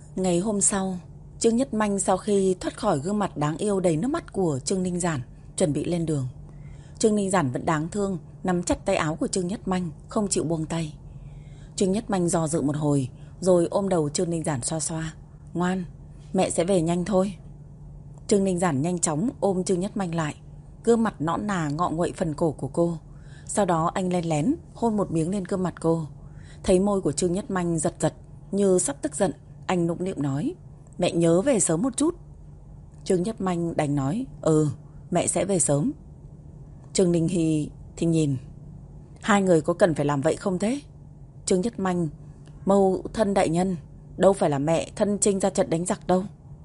Ngày hôm sau, Trương Nhất Manh sau khi thoát khỏi gương mặt đáng yêu đầy nước mắt của Trương Ninh Giản, chuẩn bị lên đường. Trương Ninh Giản vẫn đáng thương, nắm chặt tay áo của Trương Nhất Manh, không chịu buông tay. Trương Nhất Manh do dự một hồi, rồi ôm đầu Trương Ninh Giản xoa xoa. Ngoan, mẹ sẽ về nhanh thôi. Trương Ninh Giản nhanh chóng ôm Trương Nhất Manh lại, gương mặt nõn nà ngọ nguậy phần cổ của cô. Sau đó anh len lén hôn một miếng lên gương mặt cô. Thấy môi của Trương Nhất Manh giật giật như sắp tức giận, anh nũng nịu nói: Mẹ nhớ về sớm một chút. Trương Nhất Manh đành nói: mẹ sẽ về sớm. Trương Ninh Hy thì nhìn: Hai người có cần phải làm vậy không thế? Trương Nhất Manh: Mâu thân đại nhân, đâu phải là mẹ thân chinh ra trận đánh giặc đâu.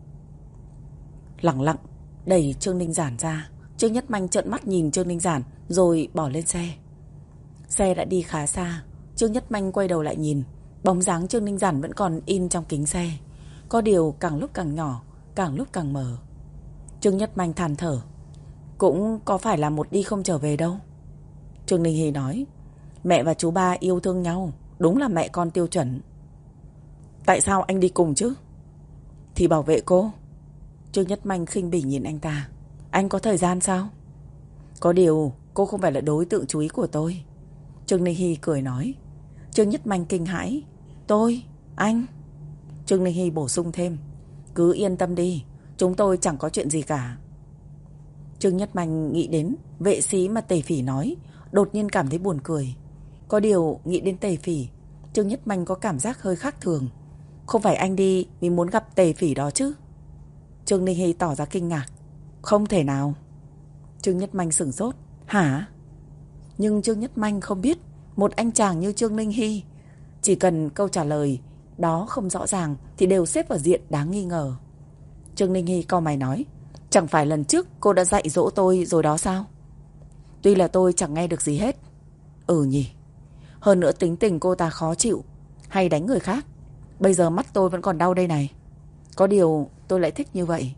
Lẳng lặng đẩy Trương Ninh Giản ra. Trương Nhất Manh trợn mắt nhìn Trương Ninh Giản rồi bỏ lên xe. Xe đã đi khá xa. Trương Nhất Manh quay đầu lại nhìn, bóng dáng Trương Ninh Giản vẫn còn in trong kính xe. Có điều càng lúc càng nhỏ, càng lúc càng mờ. Trương Nhất Manh than thở: Cũng có phải là một đi không trở về đâu. Trương Ninh Hy nói: Mẹ và chú ba yêu thương nhau, đúng là mẹ con tiêu chuẩn. Tại sao anh đi cùng chứ? Thì bảo vệ cô. Trương Nhất Manh khinh bỉ nhìn anh ta: Anh có thời gian sao? Có điều cô không phải là đối tượng chú ý của tôi. Trương Ninh Hy cười nói. Trương Nhất Manh kinh hãi: Tôi? Anh? Trương Ninh Hy bổ sung thêm: Cứ yên tâm đi, chúng tôi chẳng có chuyện gì cả. Trương Nhất Manh nghĩ đến vệ sĩ mà Tề Phỉ nói, đột nhiên cảm thấy buồn cười. Có điều nghĩ đến Tề Phỉ, Trương Nhất Manh có cảm giác hơi khác thường. Không phải anh đi vì muốn gặp Tề Phỉ đó chứ? Trương Ninh Hy tỏ ra kinh ngạc: Không thể nào. Trương Nhất Manh sửng sốt: Hả? Nhưng Trương Nhất Manh không biết, một anh chàng như Trương Ninh Hy, chỉ cần câu trả lời đó không rõ ràng thì đều xếp vào diện đáng nghi ngờ. Trương Ninh Hy cau mày nói: Chẳng phải lần trước cô đã dạy dỗ tôi rồi đó sao? Tuy là tôi chẳng nghe được gì hết. Nhỉ. Hơn nữa tính tình cô ta khó chịu, hay đánh người khác. Bây giờ mắt tôi vẫn còn đau đây này. Có điều tôi lại thích như vậy.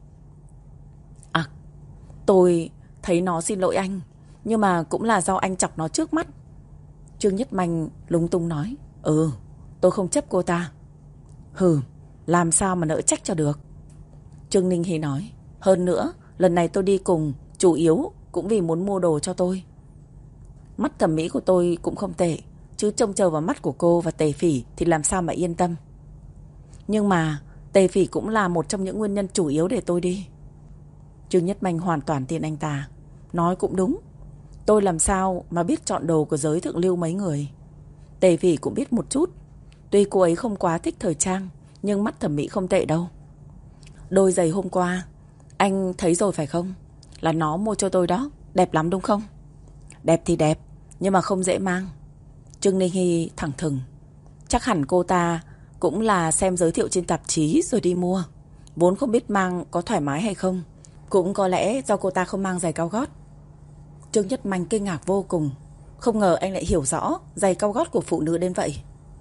Tôi thấy nó xin lỗi anh, nhưng mà cũng là do anh chọc nó trước mắt. Trương Nhất Manh lúng túng nói: Tôi không chấp cô ta. Làm sao mà nỡ trách cho được. Trương Ninh Hy nói: Hơn nữa, lần này tôi đi cùng chủ yếu cũng vì muốn mua đồ cho tôi. Mắt thẩm mỹ của tôi cũng không tệ, chứ trông chờ vào mắt của cô và Tề Phỉ thì làm sao mà yên tâm. Nhưng mà Tề Phỉ cũng là một trong những nguyên nhân chủ yếu để tôi đi. Trương Nhất Manh hoàn toàn tin anh ta. Nói cũng đúng. Tôi làm sao mà biết chọn đồ của giới thượng lưu mấy người. Tề Phỉ cũng biết một chút. Tuy cô ấy không quá thích thời trang, nhưng mắt thẩm mỹ không tệ đâu. Đôi giày hôm qua anh thấy rồi phải không? Là nó mua cho tôi đó. Đẹp lắm đúng không? Đẹp thì đẹp, nhưng mà không dễ mang. Trương Ninh Hy thẳng thừng: Chắc hẳn cô ta cũng là xem giới thiệu trên tạp chí rồi đi mua. Vốn không biết mang có thoải mái hay không. Cũng có lẽ do cô ta không mang giày cao gót. Trương Nhất Manh kinh ngạc vô cùng. Không ngờ anh lại hiểu rõ giày cao gót của phụ nữ đến vậy.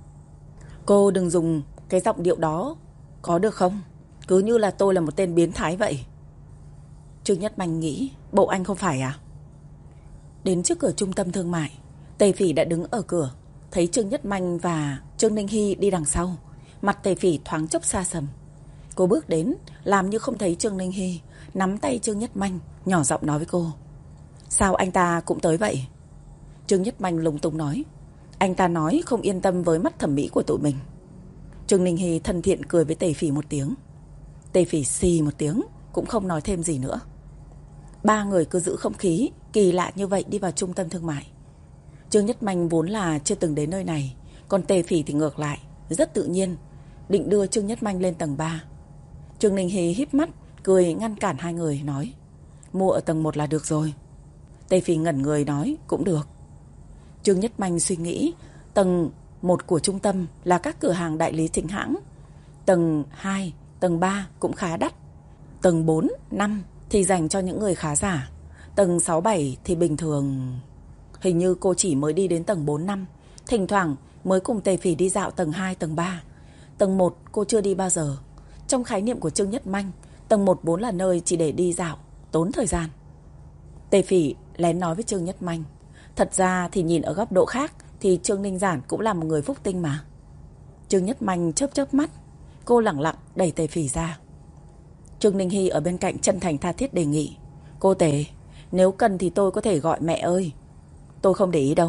Cô đừng dùng cái giọng điệu đó có được không? Cứ như là tôi là một tên biến thái vậy. Trương Nhất Manh nghĩ: Bộ anh không phải à? Đến trước cửa trung tâm thương mại, Tề Phỉ đã đứng ở cửa. Thấy Trương Nhất Manh và Trương Ninh Hy đi đằng sau, mặt Tề Phỉ thoáng chốc xa sầm. Cô bước đến, làm như không thấy Trương Ninh Hy, nắm tay Trương Nhất Manh, nhỏ giọng nói với cô: Sao anh ta cũng tới vậy? Trương Nhất Manh lúng túng nói: Anh ta nói không yên tâm với mắt thẩm mỹ của tụi mình. Trương Ninh Hy thân thiện cười với Tề Phỉ một tiếng. Tề Phỉ xì một tiếng, cũng không nói thêm gì nữa. Ba người cứ giữ không khí kỳ lạ như vậy đi vào trung tâm thương mại. Trương Nhất Manh vốn là chưa từng đến nơi này, còn Tề Phỉ thì ngược lại, rất tự nhiên định đưa Trương Nhất Manh lên tầng 3. Trương Ninh Hy híp mắt cười ngăn cản hai người, nói: Mua ở tầng 1 là được rồi. Tề Phỉ ngẩn người nói: Cũng được. Trương Nhất Manh suy nghĩ, tầng 1 của trung tâm là các cửa hàng đại lý chính hãng. Tầng 2, tầng 3 cũng khá đắt. Tầng 4, 5 thì dành cho những người khá giả. Tầng 6, 7 thì bình thường. Hình như cô chỉ mới đi đến tầng 4, 5. Thỉnh thoảng mới cùng Tề Phỉ đi dạo tầng 2, tầng 3. Tầng 1 cô chưa đi bao giờ. Trong khái niệm của Trương Nhất Manh, tầng 1 vốn là nơi chỉ để đi dạo, tốn thời gian. Tề Phỉ lén nói với Trương Nhất Manh: Thật ra thì nhìn ở góc độ khác thì Trương Ninh Giản cũng là một người phúc tinh mà. Trương Nhất Manh chớp chớp mắt. Cô lẳng lặng đẩy Tề Phỉ ra. Trương Ninh Hy ở bên cạnh chân thành tha thiết đề nghị. Cô Tề, nếu cần thì tôi có thể gọi mẹ ơi. Tôi không để ý đâu.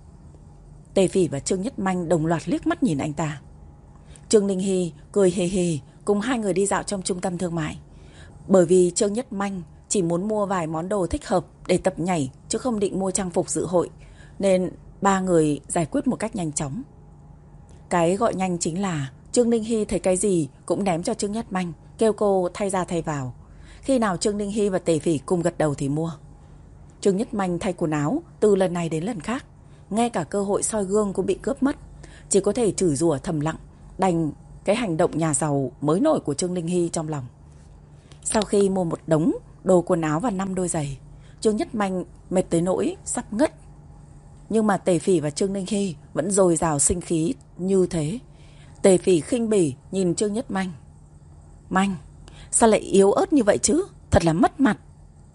Tề Phỉ và Trương Nhất Manh đồng loạt liếc mắt nhìn anh ta. Trương Ninh Hy cười hề hề cùng hai người đi dạo trong trung tâm thương mại. Bởi vì Trương Nhất Manh chỉ muốn mua vài món đồ thích hợp để tập nhảy, chứ không định mua trang phục dự hội, nên ba người giải quyết một cách nhanh chóng. Cái gọi nhanh chính là Trương Ninh Hy thấy cái gì cũng ném cho Trương Nhất Manh, kêu cô thay ra thay vào. Khi nào Trương Ninh Hy và Tề Phỉ cùng gật đầu thì mua. Trương Nhất Manh thay quần áo từ lần này đến lần khác, ngay cả cơ hội soi gương cũng bị cướp mất, chỉ có thể chửi rủa thầm lặng đành cái hành động nhà giàu mới nổi của Trương Ninh Hy trong lòng. Sau khi mua một đống đồ quần áo và 5 đôi giày, Trương Nhất Manh mệt tới nỗi sắp ngất. Nhưng mà Tề Phỉ và Trương Ninh Hy vẫn dồi dào sinh khí như thế. Tề Phỉ khinh bỉ nhìn Trương Nhất Manh. Manh, sao lại yếu ớt như vậy chứ? Thật là mất mặt.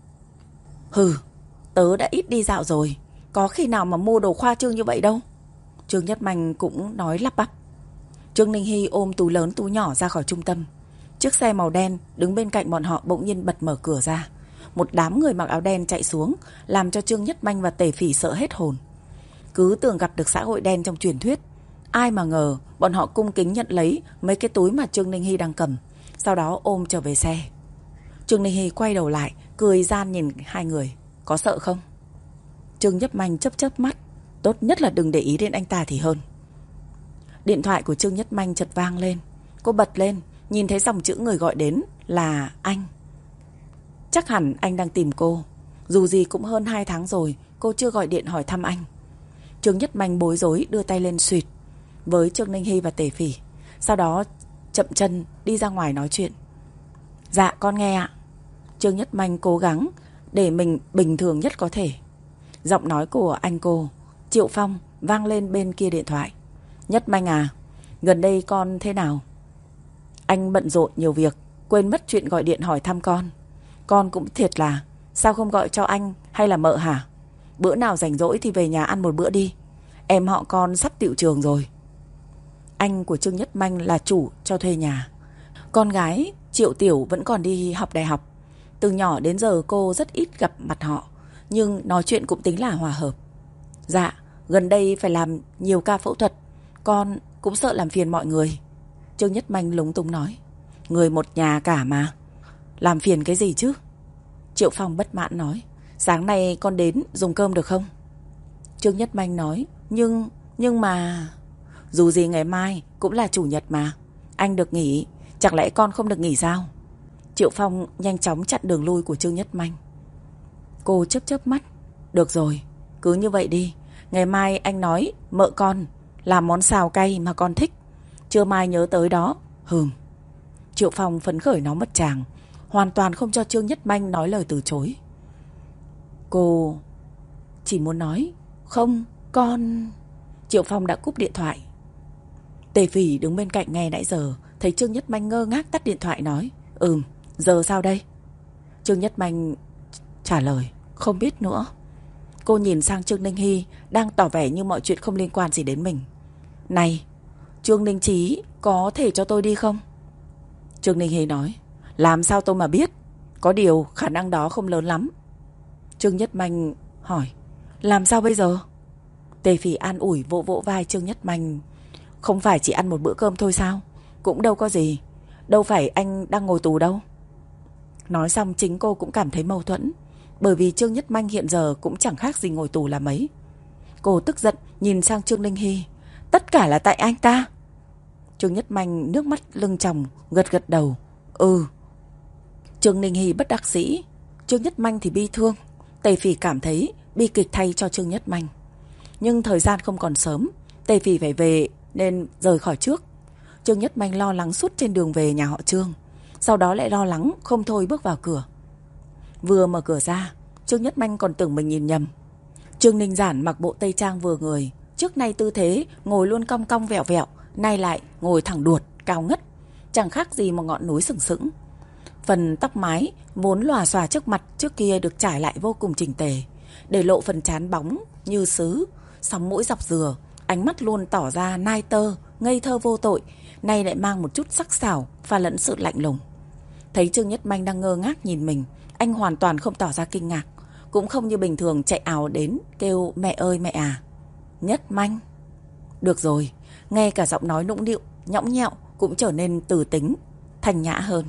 Hừ, tớ đã ít đi dạo rồi, có khi nào mà mua đồ khoa trương như vậy đâu. Trương Nhất Manh cũng nói lắp bắp. Trương Ninh Hy ôm túi lớn túi nhỏ ra khỏi trung tâm. Chiếc xe màu đen đứng bên cạnh bọn họ bỗng nhiên bật mở cửa ra. Một đám người mặc áo đen chạy xuống, làm cho Trương Nhất Manh và Tề Phỉ sợ hết hồn. Cứ tưởng gặp được xã hội đen trong truyền thuyết. Ai mà ngờ bọn họ cung kính nhận lấy mấy cái túi mà Trương Ninh Hy đang cầm, sau đó ôm trở về xe. Trương Ninh Hy quay đầu lại, cười gian nhìn hai người. Có sợ không? Trương Nhất Manh chớp chớp mắt. Tốt nhất là đừng để ý đến anh ta thì hơn. Điện thoại của Trương Nhất Manh chợt vang lên. Cô bật lên, nhìn thấy dòng chữ người gọi đến là anh. Chắc hẳn anh đang tìm cô. Dù gì cũng hơn 2 tháng rồi cô chưa gọi điện hỏi thăm anh. Trương Nhất Manh bối rối đưa tay lên xuyệt với Trương Ninh Hy và Tề Phỉ, sau đó chậm chân đi ra ngoài nói chuyện. Dạ con nghe ạ. Trương Nhất Manh cố gắng để mình bình thường nhất có thể. Giọng nói của anh cô Triệu Phong vang lên bên kia điện thoại. Nhất Manh à, gần đây con thế nào? Anh bận rộn nhiều việc, quên mất chuyện gọi điện hỏi thăm con. Con cũng thiệt là, sao không gọi cho anh hay là mợ hả? Bữa nào rảnh rỗi thì về nhà ăn một bữa đi. Em họ con sắp tựu trường rồi. Anh của Trương Nhất Manh là chủ cho thuê nhà. Con gái Triệu Tiểu vẫn còn đi học đại học. Từ nhỏ đến giờ cô rất ít gặp mặt họ, nhưng nói chuyện cũng tính là hòa hợp. Dạ, gần đây phải làm nhiều ca phẫu thuật, con cũng sợ làm phiền mọi người. Trương Nhất Manh lúng túng nói. Người một nhà cả mà, làm phiền cái gì chứ? Triệu Phong bất mãn nói. Sáng nay con đến dùng cơm được không? Trương Nhất Manh nói. Nhưng mà... Dù gì ngày mai cũng là chủ nhật mà, anh được nghỉ, chẳng lẽ con không được nghỉ sao? Triệu Phong nhanh chóng chặn đường lui của Trương Nhất Manh. Cô chớp chớp mắt. Được rồi, cứ như vậy đi. Ngày mai anh nói mợ con làm món xào cay mà con thích, trưa mai nhớ tới đó. Triệu Phong phấn khởi nó mất tràng, hoàn toàn không cho Trương Nhất Manh nói lời từ chối. Cô chỉ muốn nói không, con... Triệu Phong đã cúp điện thoại. Tề Phỉ đứng bên cạnh nghe nãy giờ, thấy Trương Nhất Manh ngơ ngác tắt điện thoại nói. Giờ sao đây? Trương Nhất Manh trả lời. Không biết nữa. Cô nhìn sang Trương Ninh Hy đang tỏ vẻ như mọi chuyện không liên quan gì đến mình. Này, Trương Ninh Chí, có thể cho tôi đi không? Trương Ninh Hy nói. Làm sao tôi mà biết, có điều khả năng đó không lớn lắm. Trương Nhất Manh hỏi. Làm sao bây giờ? Tề Phỉ an ủi vỗ vỗ vai Trương Nhất Manh. Không phải chỉ ăn một bữa cơm thôi sao? Cũng đâu có gì. Đâu phải anh đang ngồi tù đâu. Nói xong chính cô cũng cảm thấy mâu thuẫn, bởi vì Trương Nhất Manh hiện giờ cũng chẳng khác gì ngồi tù là mấy. Cô tức giận nhìn sang Trương Ninh Hy. Tất cả là tại anh ta. Trương Nhất Manh nước mắt lưng tròng, gật gật đầu. Trương Ninh Hy bất đắc dĩ, Trương Nhất Manh thì bi thương. Tề Phỉ cảm thấy bi kịch thay cho Trương Nhất Manh. Nhưng thời gian không còn sớm, Tề Phỉ phải về nên rời khỏi trước. Trương Nhất Manh lo lắng suốt trên đường về nhà họ Trương, sau đó lại lo lắng không thôi bước vào cửa. Vừa mở cửa ra, Trương Nhất Manh còn tưởng mình nhìn nhầm. Trương Ninh Giản mặc bộ tây trang vừa người, trước nay tư thế ngồi luôn cong cong vẹo vẹo, nay lại ngồi thẳng đuột, cao ngất, chẳng khác gì một ngọn núi sừng sững. Phần tóc mái vốn lòa xòa trước mặt trước kia được trải lại vô cùng chỉnh tề, để lộ phần trán bóng như sứ, sóng mũi dọc dừa, ánh mắt luôn tỏ ra nai tơ, ngây thơ vô tội, nay lại mang một chút sắc sảo pha lẫn sự lạnh lùng. Thấy Trương Nhất Manh đang ngơ ngác nhìn mình, anh hoàn toàn không tỏ ra kinh ngạc, cũng không như bình thường chạy ào đến kêu mẹ ơi mẹ à. Nhất Manh. Được rồi, nghe cả giọng nói nũng nịu, nhõng nhẽo cũng trở nên từ tính, thanh nhã hơn.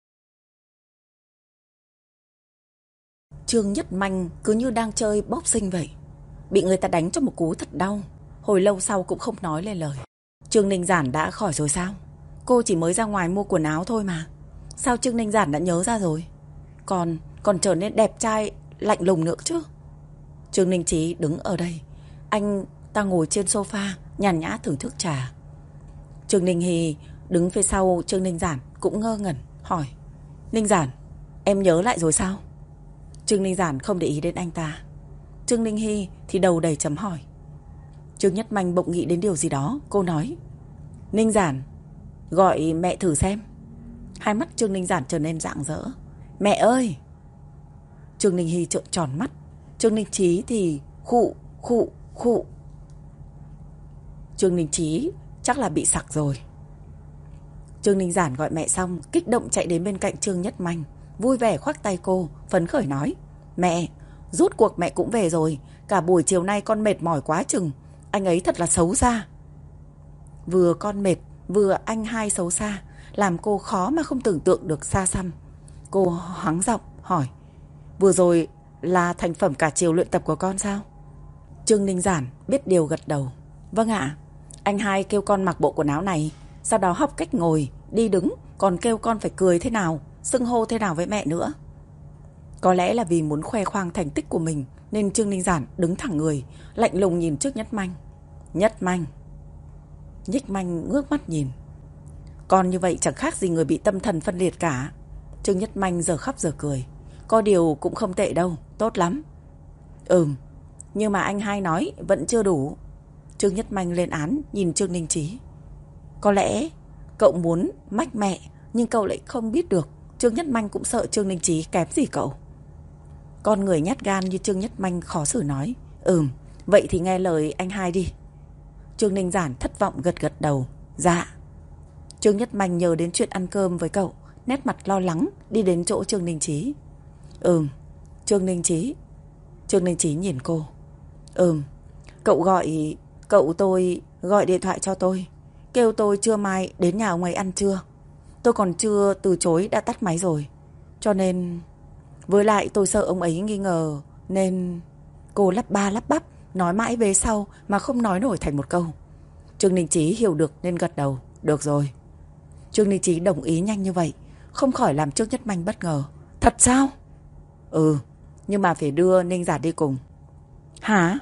Trương Nhất Manh cứ như đang chơi boxing vậy, bị người ta đánh cho một cú thật đau, hồi lâu sau cũng không nói lên lời. Trương Ninh Giản đã khỏi rồi sao? Cô chỉ mới ra ngoài mua quần áo thôi mà. Sao Trương Ninh Giản đã nhớ ra rồi? Còn trở nên đẹp trai lạnh lùng nữa chứ. Trương Ninh Chí đứng ở đây, anh ta ngồi trên sofa nhàn nhã thưởng thức trà. Trương Ninh Hy đứng phía sau Trương Ninh Giản cũng ngơ ngẩn hỏi: Ninh Giản, em nhớ lại rồi sao? Trương Ninh Giản không để ý đến anh ta. Trương Ninh Hy thì đầu đầy chấm hỏi. Trương Nhất Manh bỗng nghĩ đến điều gì đó, cô nói: Ninh Giản, gọi mẹ thử xem. Hai mắt Trương Ninh Giản trở nên rạng rỡ. Mẹ ơi! Trương Ninh Hy trợn tròn mắt. Trương Ninh Chí thì khụ. Trương Ninh Chí chắc là bị sặc rồi. Trương Ninh Giản gọi mẹ xong, kích động chạy đến bên cạnh Trương Nhất Manh, vui vẻ khoác tay cô, phấn khởi nói: Mẹ, rốt cuộc mẹ cũng về rồi. Cả buổi chiều nay con mệt mỏi quá chừng. Anh ấy thật là xấu xa. Vừa con mệt, vừa anh hai xấu xa, làm cô khó mà không tưởng tượng được xa xăm. Cô hắng giọng hỏi: Vừa rồi là thành phẩm cả chiều luyện tập của con sao? Trương Ninh Giản biết điều gật đầu. Vâng ạ. Anh hai kêu con mặc bộ quần áo này, sau đó học cách ngồi, đi đứng, còn kêu con phải cười thế nào, xưng hô thế nào với mẹ nữa. Có lẽ là vì muốn khoe khoang thành tích của mình nên Trương Ninh Giản đứng thẳng người, lạnh lùng nhìn trước Nhất Manh. Nhất Manh. Nhất Manh ngước mắt nhìn. Con như vậy chẳng khác gì người bị tâm thần phân liệt cả. Trương Nhất Manh giờ khóc giờ cười. Có điều cũng không tệ đâu, tốt lắm. Nhưng mà anh hai nói vẫn chưa đủ. Trương Nhất Manh lên án nhìn Trương Ninh Chí. Có lẽ cậu muốn mách mẹ, nhưng cậu lại không biết được Trương Nhất Manh cũng sợ Trương Ninh Chí kém gì cậu. Con người nhát gan như Trương Nhất Manh khó xử nói: Vậy thì nghe lời anh hai đi. Trương Ninh Giản thất vọng gật gật đầu. Dạ. Trương Nhất Manh nhớ đến chuyện ăn cơm với cậu, nét mặt lo lắng đi đến chỗ Trương Ninh Chí. Trương Ninh Chí. Trương Ninh Chí nhìn cô. Cậu tôi gọi điện thoại cho tôi, kêu tôi trưa mai đến nhà ông ấy ăn trưa. Tôi còn chưa từ chối đã tắt máy rồi. Cho nên... Với lại tôi sợ ông ấy nghi ngờ nên... Cô lắp ba lắp bắp, nói mãi về sau mà không nói nổi thành một câu. Trương Ninh Chí hiểu được nên gật đầu. Được rồi. Trương Ninh Chí đồng ý nhanh như vậy, không khỏi làm Trương Nhất Manh bất ngờ. Thật sao? Nhưng mà phải đưa Ninh Giản đi cùng. Hả?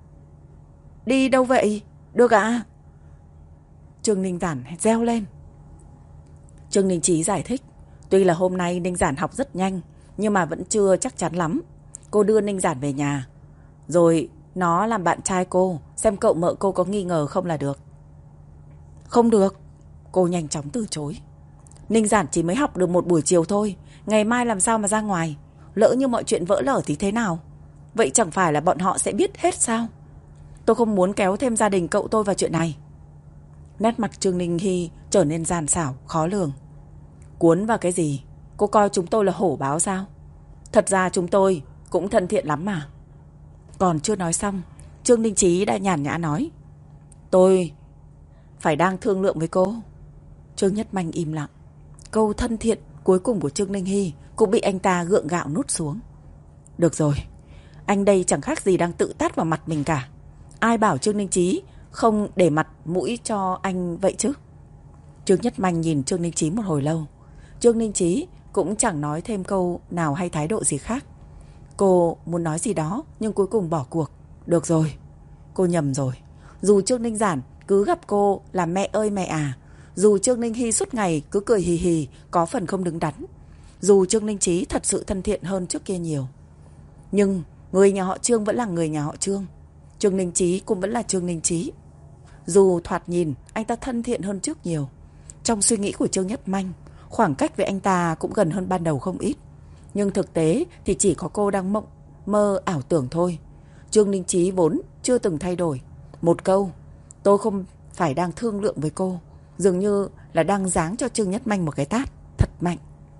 Đi đâu vậy? Được ạ? Trương Ninh Giản reo lên. Trương Ninh Chí giải thích. Tuy là hôm nay Ninh Giản học rất nhanh, nhưng mà vẫn chưa chắc chắn lắm. Cô đưa Ninh Giản về nhà, rồi nó làm bạn trai cô, xem cậu mợ cô có nghi ngờ không là được. Không được. Cô nhanh chóng từ chối. Ninh Giản chỉ mới học được một buổi chiều thôi, ngày mai làm sao mà ra ngoài? Lỡ như mọi chuyện vỡ lở thì thế nào? Vậy chẳng phải là bọn họ sẽ biết hết sao? Tôi không muốn kéo thêm gia đình cậu tôi vào chuyện này. Nét mặt Trương Ninh Hy trở nên gian xảo, khó lường. Cuốn vào cái gì? Cô coi chúng tôi là hổ báo sao? Thật ra chúng tôi cũng thân thiện lắm mà. Còn chưa nói xong, Trương Ninh Chí đã nhàn nhã nói: Tôi phải đang thương lượng với cô. Trương Nhất Manh im lặng. Câu thân thiện cuối cùng của Trương Ninh Hy cũng bị anh ta gượng gạo nuốt xuống. Được rồi, anh đây chẳng khác gì đang tự tát vào mặt mình cả. Ai bảo Trương Ninh Chí không để mặt mũi cho anh vậy chứ? Trương Nhất Manh nhìn Trương Ninh Chí một hồi lâu. Trương Ninh Chí cũng chẳng nói thêm câu nào hay thái độ gì khác. Cô muốn nói gì đó nhưng cuối cùng bỏ cuộc. Được rồi, cô nhầm rồi. Dù Trương Ninh Giản cứ gặp cô là mẹ ơi mẹ à, dù Trương Ninh Hy suốt ngày cứ cười hì hì, có phần không đứng đắn, dù Trương Ninh Chí thật sự thân thiện hơn trước kia nhiều, nhưng người nhà họ Trương vẫn là người nhà họ Trương. Trương Ninh Chí cũng vẫn là Trương Ninh Chí. Dù thoạt nhìn anh ta thân thiện hơn trước nhiều, trong suy nghĩ của Trương Nhất Manh, khoảng cách với anh ta cũng gần hơn ban đầu không ít. Nhưng thực tế thì chỉ có cô đang mơ ảo tưởng thôi. Trương Ninh Chí vốn chưa từng thay đổi. Một câu, tôi không phải đang thương lượng với cô, dường như là đang giáng cho Trương Nhất Manh một cái tát thật mạnh.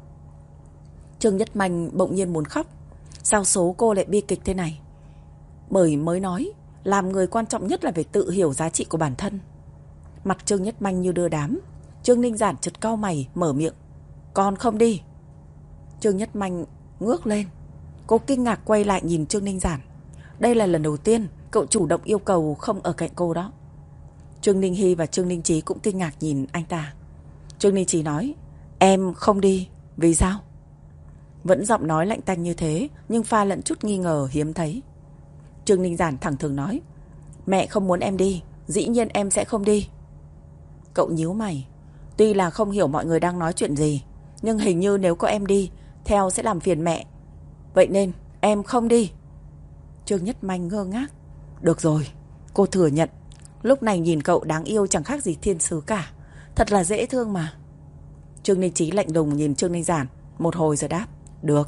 Trương Nhất Manh bỗng nhiên muốn khóc. Sao số cô lại bi kịch thế này? Bởi mới nói, làm người quan trọng nhất là phải tự hiểu giá trị của bản thân. Mặt Trương Nhất Manh như đưa đám. Trương Ninh Giản chợt cau mày mở miệng. Con không đi. Trương Nhất Manh ngước lên. Cô kinh ngạc quay lại nhìn Trương Ninh Giản. Đây là lần đầu tiên cậu chủ động yêu cầu không ở cạnh cô đó. Trương Ninh Hy và Trương Ninh Chí cũng kinh ngạc nhìn anh ta. Trương Ninh Chí nói, em không đi. Vì sao? Vẫn giọng nói lạnh tanh như thế, nhưng pha lẫn chút nghi ngờ hiếm thấy. Trương Ninh Giản thẳng thừng nói, mẹ không muốn em đi, dĩ nhiên em sẽ không đi. Cậu nhíu mày. Tuy là không hiểu mọi người đang nói chuyện gì, nhưng hình như nếu có em đi, theo sẽ làm phiền mẹ. Vậy nên em không đi. Trương Nhất Manh ngơ ngác. Được rồi, cô thừa nhận. Lúc này nhìn cậu đáng yêu chẳng khác gì thiên sứ cả. Thật là dễ thương mà. Trương Ninh Chí lạnh lùng nhìn Trương Ninh Giản một hồi rồi đáp. Được.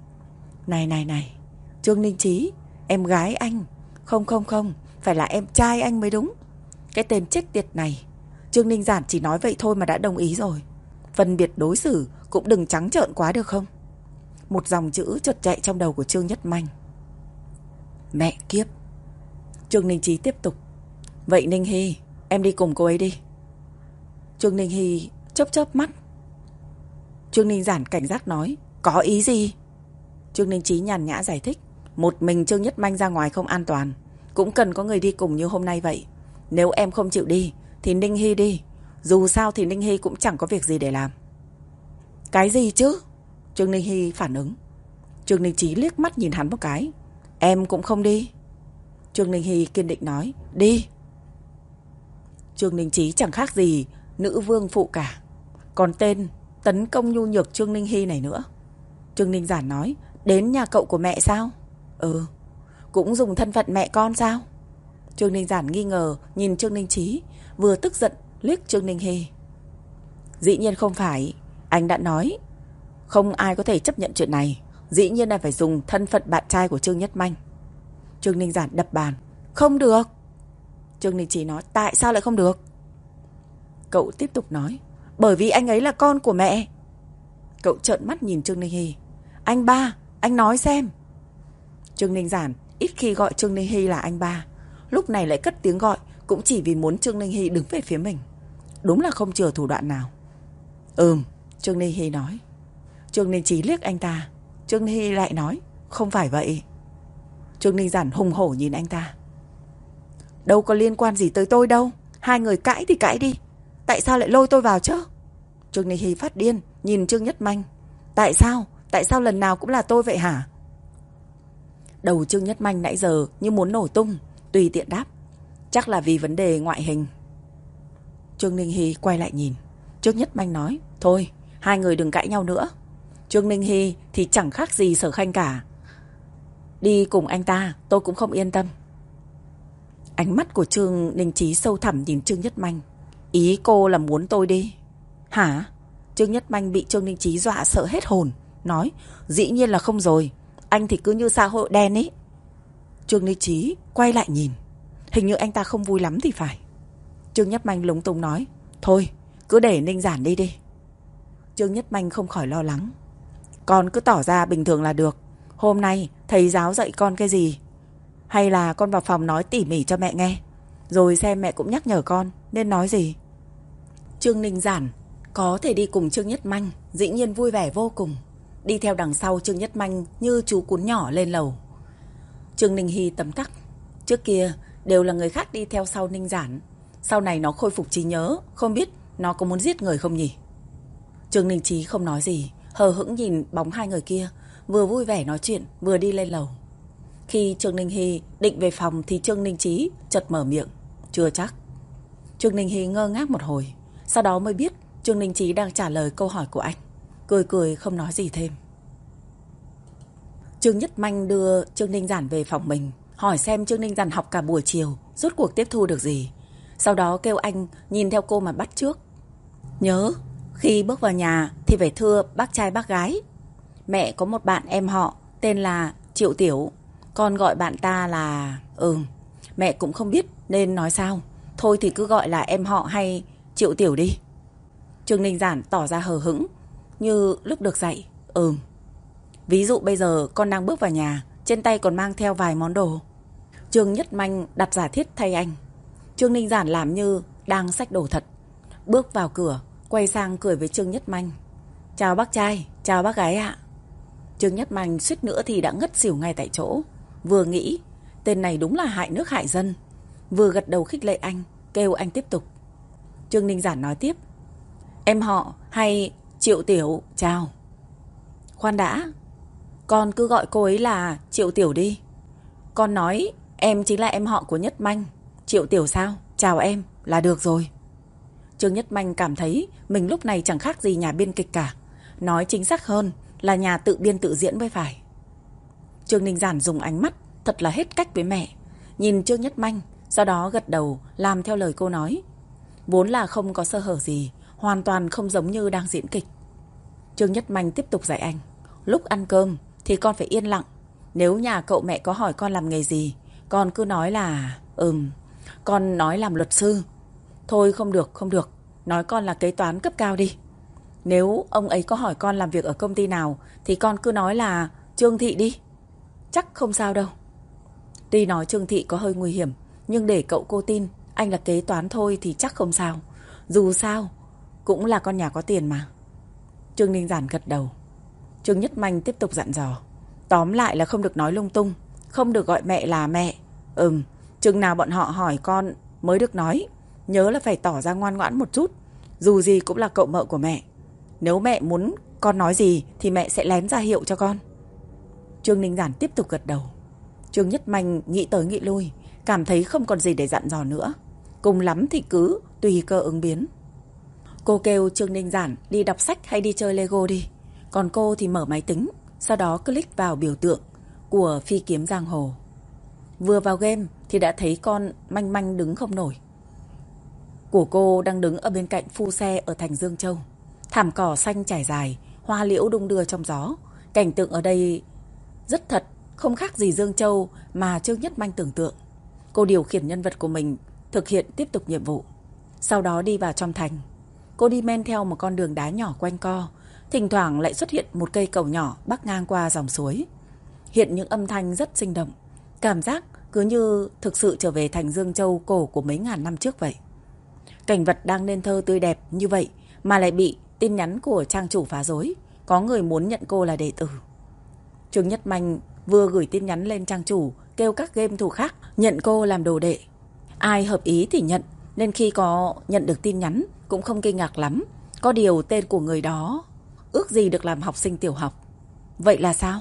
Này, Trương Ninh Chí, em gái anh. Không, phải là em trai anh mới đúng. Cái tên chết tiệt này. Trương Ninh Giản chỉ nói vậy thôi mà đã đồng ý rồi. Phân biệt đối xử cũng đừng trắng trợn quá được không? Một dòng chữ chợt chạy trong đầu của Trương Nhất Manh. Mẹ kiếp. Trương Ninh Chí tiếp tục. Vậy Ninh Hy, em đi cùng cô ấy đi. Trương Ninh Hy chớp mắt. Trương Ninh Giản cảnh giác nói. Có ý gì? Trương Ninh Chí nhàn nhã giải thích. Một mình Trương Nhất Manh ra ngoài không an toàn, cũng cần có người đi cùng như hôm nay vậy. Nếu em không chịu đi thì Ninh Hy đi. Dù sao thì Ninh Hy cũng chẳng có việc gì để làm. Cái gì chứ? Trương Ninh Hy phản ứng. Trương Ninh Chí liếc mắt nhìn hắn một cái. Em cũng không đi. Trương Ninh Hy kiên định nói. Đi. Trương Ninh Chí chẳng khác gì nữ vương phụ cả. Còn tên tấn công nhu nhược Trương Ninh Hy này nữa. Trương Ninh Giản nói. Đến nhà cậu của mẹ sao? Ừ. Cũng dùng thân phận mẹ con sao? Trương Ninh Giản nghi ngờ nhìn Trương Ninh Chí, vừa tức giận liếc Trương Ninh Hy. Dĩ nhiên không phải. Anh đã nói không ai có thể chấp nhận chuyện này. Dĩ nhiên là phải dùng thân phận bạn trai của Trương Nhất Manh. Trương Ninh Giản đập bàn. Không được. Trương Ninh Chí nói. Tại sao lại không được? Cậu tiếp tục nói. Bởi vì anh ấy là con của mẹ. Cậu trợn mắt nhìn Trương Ninh Hy. Anh ba, anh nói xem. Trương Ninh Giản ít khi gọi Trương Ninh Hy là anh ba, lúc này lại cất tiếng gọi, cũng chỉ vì muốn Trương Ninh Hy đứng về phía mình. Đúng là không chừa thủ đoạn nào. Trương Ninh Hy nói. Trương Ninh Chí liếc anh ta. Trương Ninh Hy lại nói. Không phải vậy. Trương Ninh Giản hùng hổ nhìn anh ta. Đâu có liên quan gì tới tôi đâu. Hai người cãi thì cãi đi. Tại sao lại lôi tôi vào chứ? Trương Ninh Hy phát điên nhìn Trương Nhất Manh. Tại sao? Tại sao lần nào cũng là tôi vậy hả? Đầu Trương Nhất Manh nãy giờ như muốn nổ tung, tùy tiện đáp. Chắc là vì vấn đề ngoại hình. Trương Ninh Hy quay lại nhìn. Trương Nhất Manh nói. Thôi, hai người đừng cãi nhau nữa. Trương Ninh Hy thì chẳng khác gì Sở Khanh cả. Đi cùng anh ta tôi cũng không yên tâm. Ánh mắt của Trương Ninh Chí sâu thẳm nhìn Trương Nhất Manh. Ý cô là muốn tôi đi? Hả? Trương Nhất Manh bị Trương Ninh Chí dọa sợ hết hồn. Nói. Dĩ nhiên là không rồi. Anh thì cứ như xã hội đen ấy. Trương Ninh Chí quay lại nhìn. Hình như anh ta không vui lắm thì phải. Trương Nhất Manh lúng túng nói. Thôi, cứ để Ninh Giản đi đi. Trương Nhất Manh không khỏi lo lắng. Con cứ tỏ ra bình thường là được. Hôm nay thầy giáo dạy con cái gì? Hay là con vào phòng nói tỉ mỉ cho mẹ nghe, rồi xem mẹ cũng nhắc nhở con nên nói gì. Trương Ninh Giản có thể đi cùng Trương Nhất Manh, dĩ nhiên vui vẻ vô cùng. Đi theo đằng sau Trương Nhất Manh như chú cún nhỏ lên lầu. Trương Ninh Hy tấm tắc. Trước kia đều là người khác đi theo sau Ninh Giản. Sau này nó khôi phục trí nhớ, không biết nó có muốn giết người không nhỉ? Trương Ninh Chí không nói gì, hờ hững nhìn bóng hai người kia, vừa vui vẻ nói chuyện vừa đi lên lầu. Khi Trương Ninh Hy định về phòng thì Trương Ninh Chí chợt mở miệng. Chưa chắc. Trương Ninh Hy ngơ ngác một hồi, sau đó mới biết Trương Ninh Chí đang trả lời câu hỏi của anh. Cười cười không nói gì thêm. Trương Nhất Manh đưa Trương Ninh Giản về phòng mình, hỏi xem Trương Ninh Giản học cả buổi chiều rốt cuộc tiếp thu được gì. Sau đó kêu anh nhìn theo cô mà bắt chước. Nhớ khi bước vào nhà thì phải thưa bác trai bác gái. Mẹ có một bạn em họ tên là Triệu Tiểu, con gọi bạn ta là... mẹ cũng không biết nên nói sao. Thôi thì cứ gọi là em họ hay Triệu Tiểu đi. Trương Ninh Giản tỏ ra hờ hững, như lúc được dạy. Ví dụ bây giờ con đang bước vào nhà, trên tay còn mang theo vài món đồ. Trương Nhất Manh đặt giả thiết thay anh. Trương Ninh Giản làm như đang xách đồ thật. Bước vào cửa, quay sang cười với Trương Nhất Manh. Chào bác trai, chào bác gái ạ. Trương Nhất Manh suýt nữa thì đã ngất xỉu ngay tại chỗ. Vừa nghĩ, tên này đúng là hại nước hại dân, vừa gật đầu khích lệ anh, kêu anh tiếp tục. Trương Ninh Giản nói tiếp. Em họ hay Triệu Tiểu, chào. Khoan đã, con cứ gọi cô ấy là Triệu Tiểu đi. Con nói em chính là em họ của Nhất Manh. Triệu Tiểu sao? Chào em là được rồi. Trương Nhất Manh cảm thấy mình lúc này chẳng khác gì nhà biên kịch cả. Nói chính xác hơn là nhà tự biên tự diễn mới phải. Trương Ninh Giản dùng ánh mắt thật là hết cách với mẹ, nhìn Trương Nhất Manh, sau đó gật đầu làm theo lời cô nói. Vốn là không có sơ hở gì, hoàn toàn không giống như đang diễn kịch. Trương Nhất Manh tiếp tục dạy anh. Lúc ăn cơm thì con phải yên lặng. Nếu nhà cậu mẹ có hỏi con làm nghề gì, con cứ nói là con nói làm luật sư. Thôi không được, nói con là kế toán cấp cao đi. Nếu ông ấy có hỏi con làm việc ở công ty nào thì con cứ nói là Trương Thị đi. Chắc không sao đâu. Tuy nói Trương Thị có hơi nguy hiểm, nhưng để cậu cô tin anh là kế toán thôi thì chắc không sao. Dù sao cũng là con nhà có tiền mà. Trương Ninh Giản gật đầu. Trương Nhất Manh tiếp tục dặn dò. Tóm lại là không được nói lung tung, không được gọi mẹ là mẹ. Chừng nào bọn họ hỏi con mới được nói. Nhớ là phải tỏ ra ngoan ngoãn một chút. Dù gì cũng là cậu mợ của mẹ. Nếu mẹ muốn con nói gì thì mẹ sẽ lén ra hiệu cho con. Trương Ninh Giản tiếp tục gật đầu. Trương Nhất Manh nghĩ tới nghĩ lui, cảm thấy không còn gì để dặn dò nữa. Cùng lắm thì cứ tùy cơ ứng biến. Cô kêu Trương Ninh Giản đi đọc sách hay đi chơi Lego đi. Còn cô thì mở máy tính, sau đó click vào biểu tượng của phi kiếm giang hồ. Vừa vào game thì đã thấy con Manh Manh đứng không nổi. Của cô đang đứng ở bên cạnh phu xe ở thành Dương Châu. Thảm cỏ xanh trải dài, hoa liễu đung đưa trong gió. Cảnh tượng ở đây rất thật, không khác gì Dương Châu mà Trương Nhất Manh tưởng tượng. Cô điều khiển nhân vật của mình thực hiện tiếp tục nhiệm vụ. Sau đó đi vào trong thành. Cô đi men theo một con đường đá nhỏ quanh co. Thỉnh thoảng lại xuất hiện một cây cầu nhỏ bắc ngang qua dòng suối. Hiện những âm thanh rất sinh động. Cảm giác cứ như thực sự trở về thành Dương Châu cổ của mấy ngàn năm trước vậy. Cảnh vật đang nên thơ tươi đẹp như vậy mà lại bị tin nhắn của trang chủ phá rối. Có người muốn nhận cô là đệ tử. Trương Nhất Manh vừa gửi tin nhắn lên trang chủ kêu các game thủ khác nhận cô làm đồ đệ. Ai hợp ý thì nhận, nên khi có nhận được tin nhắn cũng không kinh ngạc lắm. Có điều tên của người đó ước gì được làm học sinh tiểu học. Vậy là sao?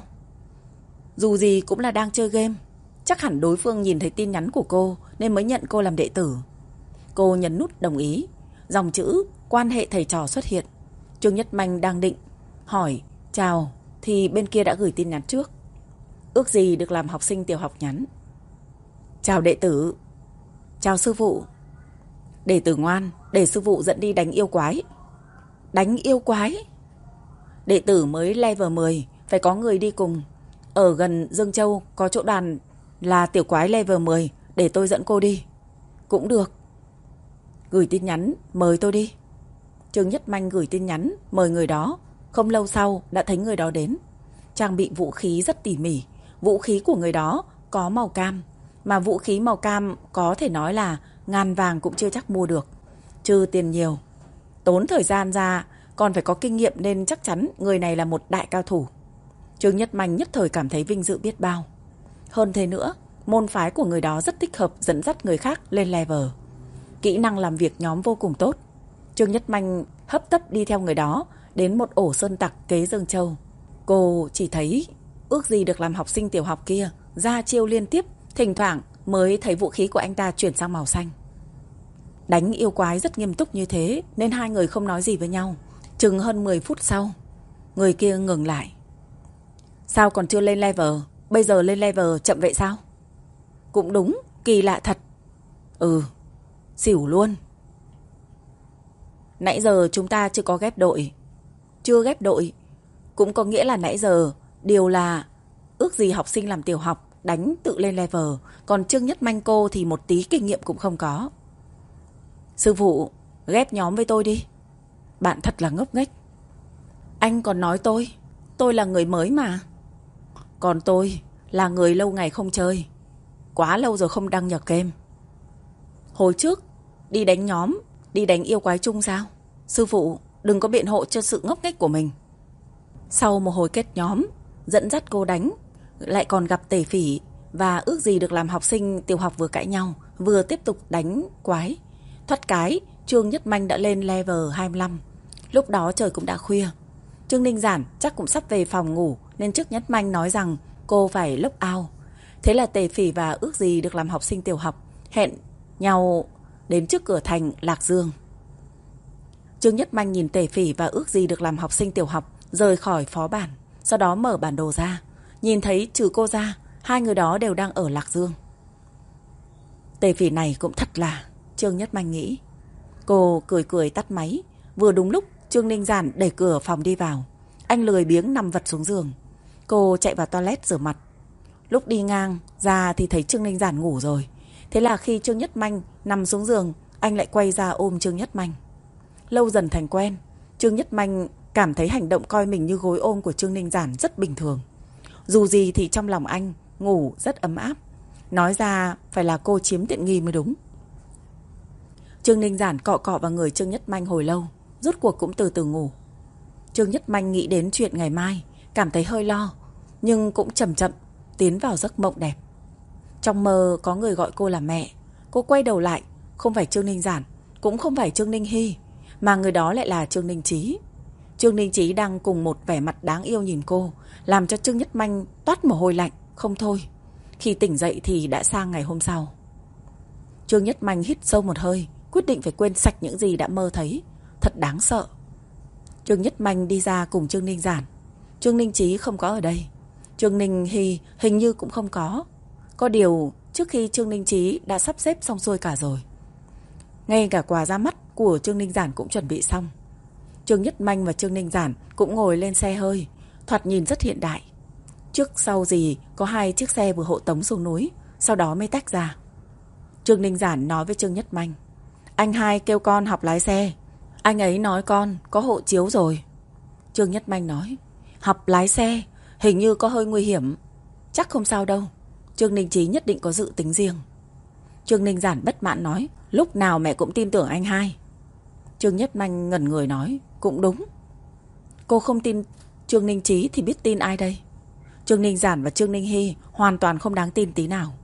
Dù gì cũng là đang chơi game. Chắc hẳn đối phương nhìn thấy tin nhắn của cô nên mới nhận cô làm đệ tử. Cô nhấn nút đồng ý. Dòng chữ quan hệ thầy trò xuất hiện. Trương Nhất Manh đang định hỏi chào thì bên kia đã gửi tin nhắn trước. Ước gì được làm học sinh tiểu học nhắn. Chào đệ tử. Chào sư phụ. Đệ tử ngoan, để sư phụ dẫn đi đánh yêu quái. Đánh yêu quái? Đệ tử mới level 10, phải có người đi cùng. Ở gần Dương Châu có chỗ đàn là tiểu quái level 10, để tôi dẫn cô đi. Cũng được. Gửi tin nhắn mời tôi đi. Trương Nhất Manh gửi tin nhắn mời người đó. Không lâu sau đã thấy người đó đến. Trang bị vũ khí rất tỉ mỉ. Vũ khí của người đó có màu cam. Mà vũ khí màu cam có thể nói là ngàn vàng cũng chưa chắc mua được. Trừ tiền nhiều. Tốn thời gian ra, còn phải có kinh nghiệm nên chắc chắn người này là một đại cao thủ. Trương Nhất Manh nhất thời cảm thấy vinh dự biết bao. Hơn thế nữa, môn phái của người đó rất thích hợp dẫn dắt người khác lên level. Kỹ năng làm việc nhóm vô cùng tốt. Trương Nhất Manh hấp tấp đi theo người đó đến một ổ sơn tặc kế Dương Châu. Cô chỉ thấy ước gì được làm học sinh tiểu học kia ra chiêu liên tiếp, thỉnh thoảng mới thấy vũ khí của anh ta chuyển sang màu xanh. Đánh yêu quái rất nghiêm túc như thế nên hai người không nói gì với nhau. Chừng hơn 10 phút sau, người kia ngừng lại. Sao còn chưa lên level? Bây giờ lên level chậm vậy sao? Cũng đúng, kỳ lạ thật. Xỉu luôn. Nãy giờ chúng ta chưa có ghép đội. Chưa ghép đội cũng có nghĩa là nãy giờ điều là ước gì học sinh làm tiểu học đánh tự lên level. Còn Trương Nhất Manh cô thì một tí kinh nghiệm cũng không có. Sư phụ, ghép nhóm với tôi đi. Bạn thật là ngốc nghếch. Anh còn nói tôi là người mới mà. Còn tôi là người lâu ngày không chơi, quá lâu rồi không đăng nhập game. Hồi trước đi đánh nhóm, đi đánh yêu quái chung sao? Sư phụ đừng có biện hộ cho sự ngốc nghếch của mình. Sau một hồi kết nhóm, dẫn dắt cô đánh, lại còn gặp Tể Phỉ và ước gì được làm học sinh tiểu học vừa cãi nhau, vừa tiếp tục đánh quái. Thoát cái, Trương Nhất Manh đã lên level 25. Lúc đó trời cũng đã khuya. Trương Ninh Giản chắc cũng sắp về phòng ngủ, nên trước Nhất Manh nói rằng cô phải lốc out. Thế là Tề Phỉ và ước gì được làm học sinh tiểu học hẹn nhau đến trước cửa thành Lạc Dương. Trương Nhất Manh nhìn Tề Phỉ và ước gì được làm học sinh tiểu học rời khỏi phó bản, sau đó mở bản đồ ra, nhìn thấy trừ cô ra, hai người đó đều đang ở Lạc Dương. Tề Phỉ này cũng thật là, Trương Nhất Manh nghĩ. Cô cười cười tắt máy. Vừa đúng lúc Trương Ninh Giản đẩy cửa phòng đi vào. Anh lười biếng nằm vật xuống giường. Cô chạy vào toilet rửa mặt. Lúc đi ngang ra thì thấy Trương Ninh Giản ngủ rồi. Thế là khi Trương Nhất Manh nằm xuống giường, anh lại quay ra ôm Trương Nhất Manh. Lâu dần thành quen, Trương Nhất Manh cảm thấy hành động coi mình như gối ôm của Trương Ninh Giản rất bình thường. Dù gì thì trong lòng anh ngủ rất ấm áp. Nói ra phải là cô chiếm tiện nghi mới đúng. Trương Ninh Giản cọ cọ vào người Trương Nhất Manh hồi lâu, rốt cuộc cũng từ từ ngủ. Trương Nhất Manh nghĩ đến chuyện ngày mai, cảm thấy hơi lo, nhưng cũng chậm chậm tiến vào giấc mộng đẹp. Trong mơ có người gọi cô là mẹ. Cô quay đầu lại, không phải Trương Ninh Giản, cũng không phải Trương Ninh Hy, mà người đó lại là Trương Ninh Chí. Trương Ninh Chí đang cùng một vẻ mặt đáng yêu nhìn cô, làm cho Trương Nhất Manh toát mồ hôi lạnh không thôi. Khi tỉnh dậy thì đã sang ngày hôm sau. Trương Nhất Manh hít sâu một hơi, quyết định phải quên sạch những gì đã mơ thấy. Thật đáng sợ. Trương Nhất Manh đi ra cùng Trương Ninh Giản. Trương Ninh Chí không có ở đây. Trương Ninh Hy hình như cũng không có. Có điều trước khi Trương Ninh Chí đã sắp xếp xong xuôi cả rồi. Ngay cả quà ra mắt của Trương Ninh Giản cũng chuẩn bị xong. Trương Nhất Manh và Trương Ninh Giản cũng ngồi lên xe hơi, thoạt nhìn rất hiện đại. Trước sau gì có hai chiếc xe vừa hộ tống xuống núi, sau đó mới tách ra. Trương Ninh Giản nói với Trương Nhất Manh: anh hai kêu con học lái xe. Anh ấy nói con có hộ chiếu rồi. Trương Nhất Manh nói: học lái xe hình như có hơi nguy hiểm. Chắc không sao đâu. Trương Ninh Chí nhất định có dự tính riêng. Trương Ninh Giản bất mãn nói: lúc nào mẹ cũng tin tưởng anh hai. Trương Nhất Manh ngẩn người nói: cũng đúng. Cô không tin Trương Ninh Chí thì biết tin ai đây? Trương Ninh Giản và Trương Ninh Hy hoàn toàn không đáng tin tí nào.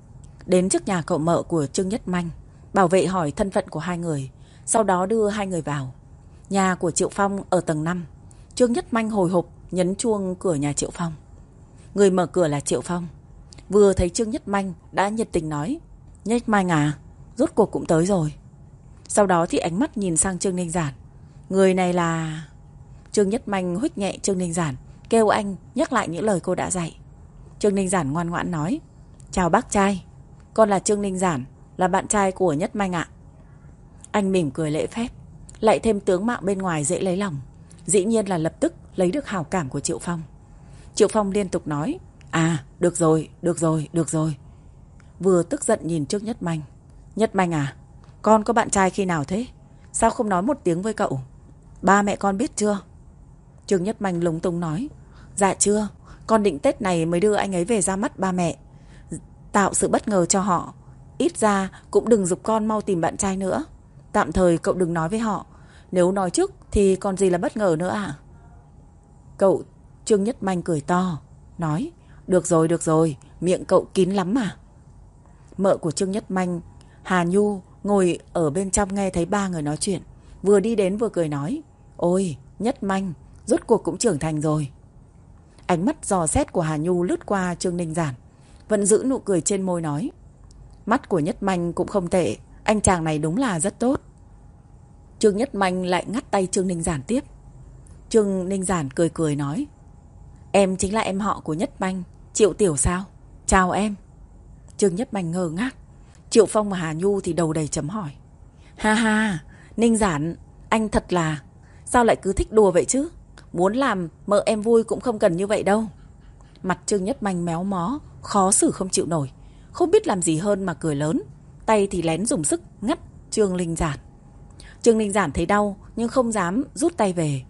Đến trước nhà cậu mợ của Trương Nhất Manh, bảo vệ hỏi thân phận của hai người, sau đó đưa hai người vào. Nhà của Triệu Phong ở tầng 5. Trương Nhất Manh hồi hộp nhấn chuông cửa nhà Triệu Phong. Người mở cửa là Triệu Phong. Vừa thấy Trương Nhất Manh đã nhiệt tình nói: Nhất Manh à, rốt cuộc cũng tới rồi. Sau đó thì ánh mắt nhìn sang Trương Ninh Giản. Người này là... Trương Nhất Manh huých nhẹ Trương Ninh Giản, kêu anh nhắc lại những lời cô đã dạy. Trương Ninh Giản ngoan ngoãn nói: chào bác trai, con là Trương Ninh Giản, là bạn trai của Nhất Manh ạ. Anh mỉm cười lễ phép, lại thêm tướng mạo bên ngoài dễ lấy lòng, dĩ nhiên là lập tức lấy được hảo cảm của Triệu Phong. Triệu Phong liên tục nói: à, được rồi, được rồi, được rồi. Vừa tức giận nhìn trước Nhất Manh. Nhất Manh à, con có bạn trai khi nào thế? Sao không nói một tiếng với cậu? Ba mẹ con biết chưa? Trương Nhất Manh lúng túng nói: dạ chưa, con định Tết này mới đưa anh ấy về ra mắt ba mẹ, tạo sự bất ngờ cho họ. Ít ra cũng đừng giục con mau tìm bạn trai nữa. Tạm thời cậu đừng nói với họ, nếu nói trước thì còn gì là bất ngờ nữa à? Cậu Trương Nhất Manh cười to, nói: được rồi, miệng cậu kín lắm mà. Mợ của Trương Nhất Manh, Hà Nhu, ngồi ở bên trong nghe thấy ba người nói chuyện, vừa đi đến vừa cười nói: ôi, Nhất Manh, rốt cuộc cũng trưởng thành rồi. Ánh mắt dò xét của Hà Nhu lướt qua Trương Ninh Giản, vẫn giữ nụ cười trên môi nói: mắt của Nhất Manh cũng không tệ, anh chàng này đúng là rất tốt. Trương Nhất Manh lại ngắt tay Trương Ninh Giản tiếp. Trương Ninh Giản cười cười nói: em chính là em họ của Nhất Manh, Triệu Tiểu sao? Chào em. Trương Nhất Manh ngơ ngác. Triệu Phong và Hà Nhu thì đầu đầy chấm hỏi. Ha ha, Ninh Giản, anh thật là... sao lại cứ thích đùa vậy chứ? Muốn làm mợ em vui cũng không cần như vậy đâu. Mặt Trương Nhất Manh méo mó, khó xử không chịu nổi, không biết làm gì hơn mà cười lớn, tay thì lén dùng sức ngắt Trương Ninh Giản. Trương Ninh Giản thấy đau nhưng không dám rút tay về.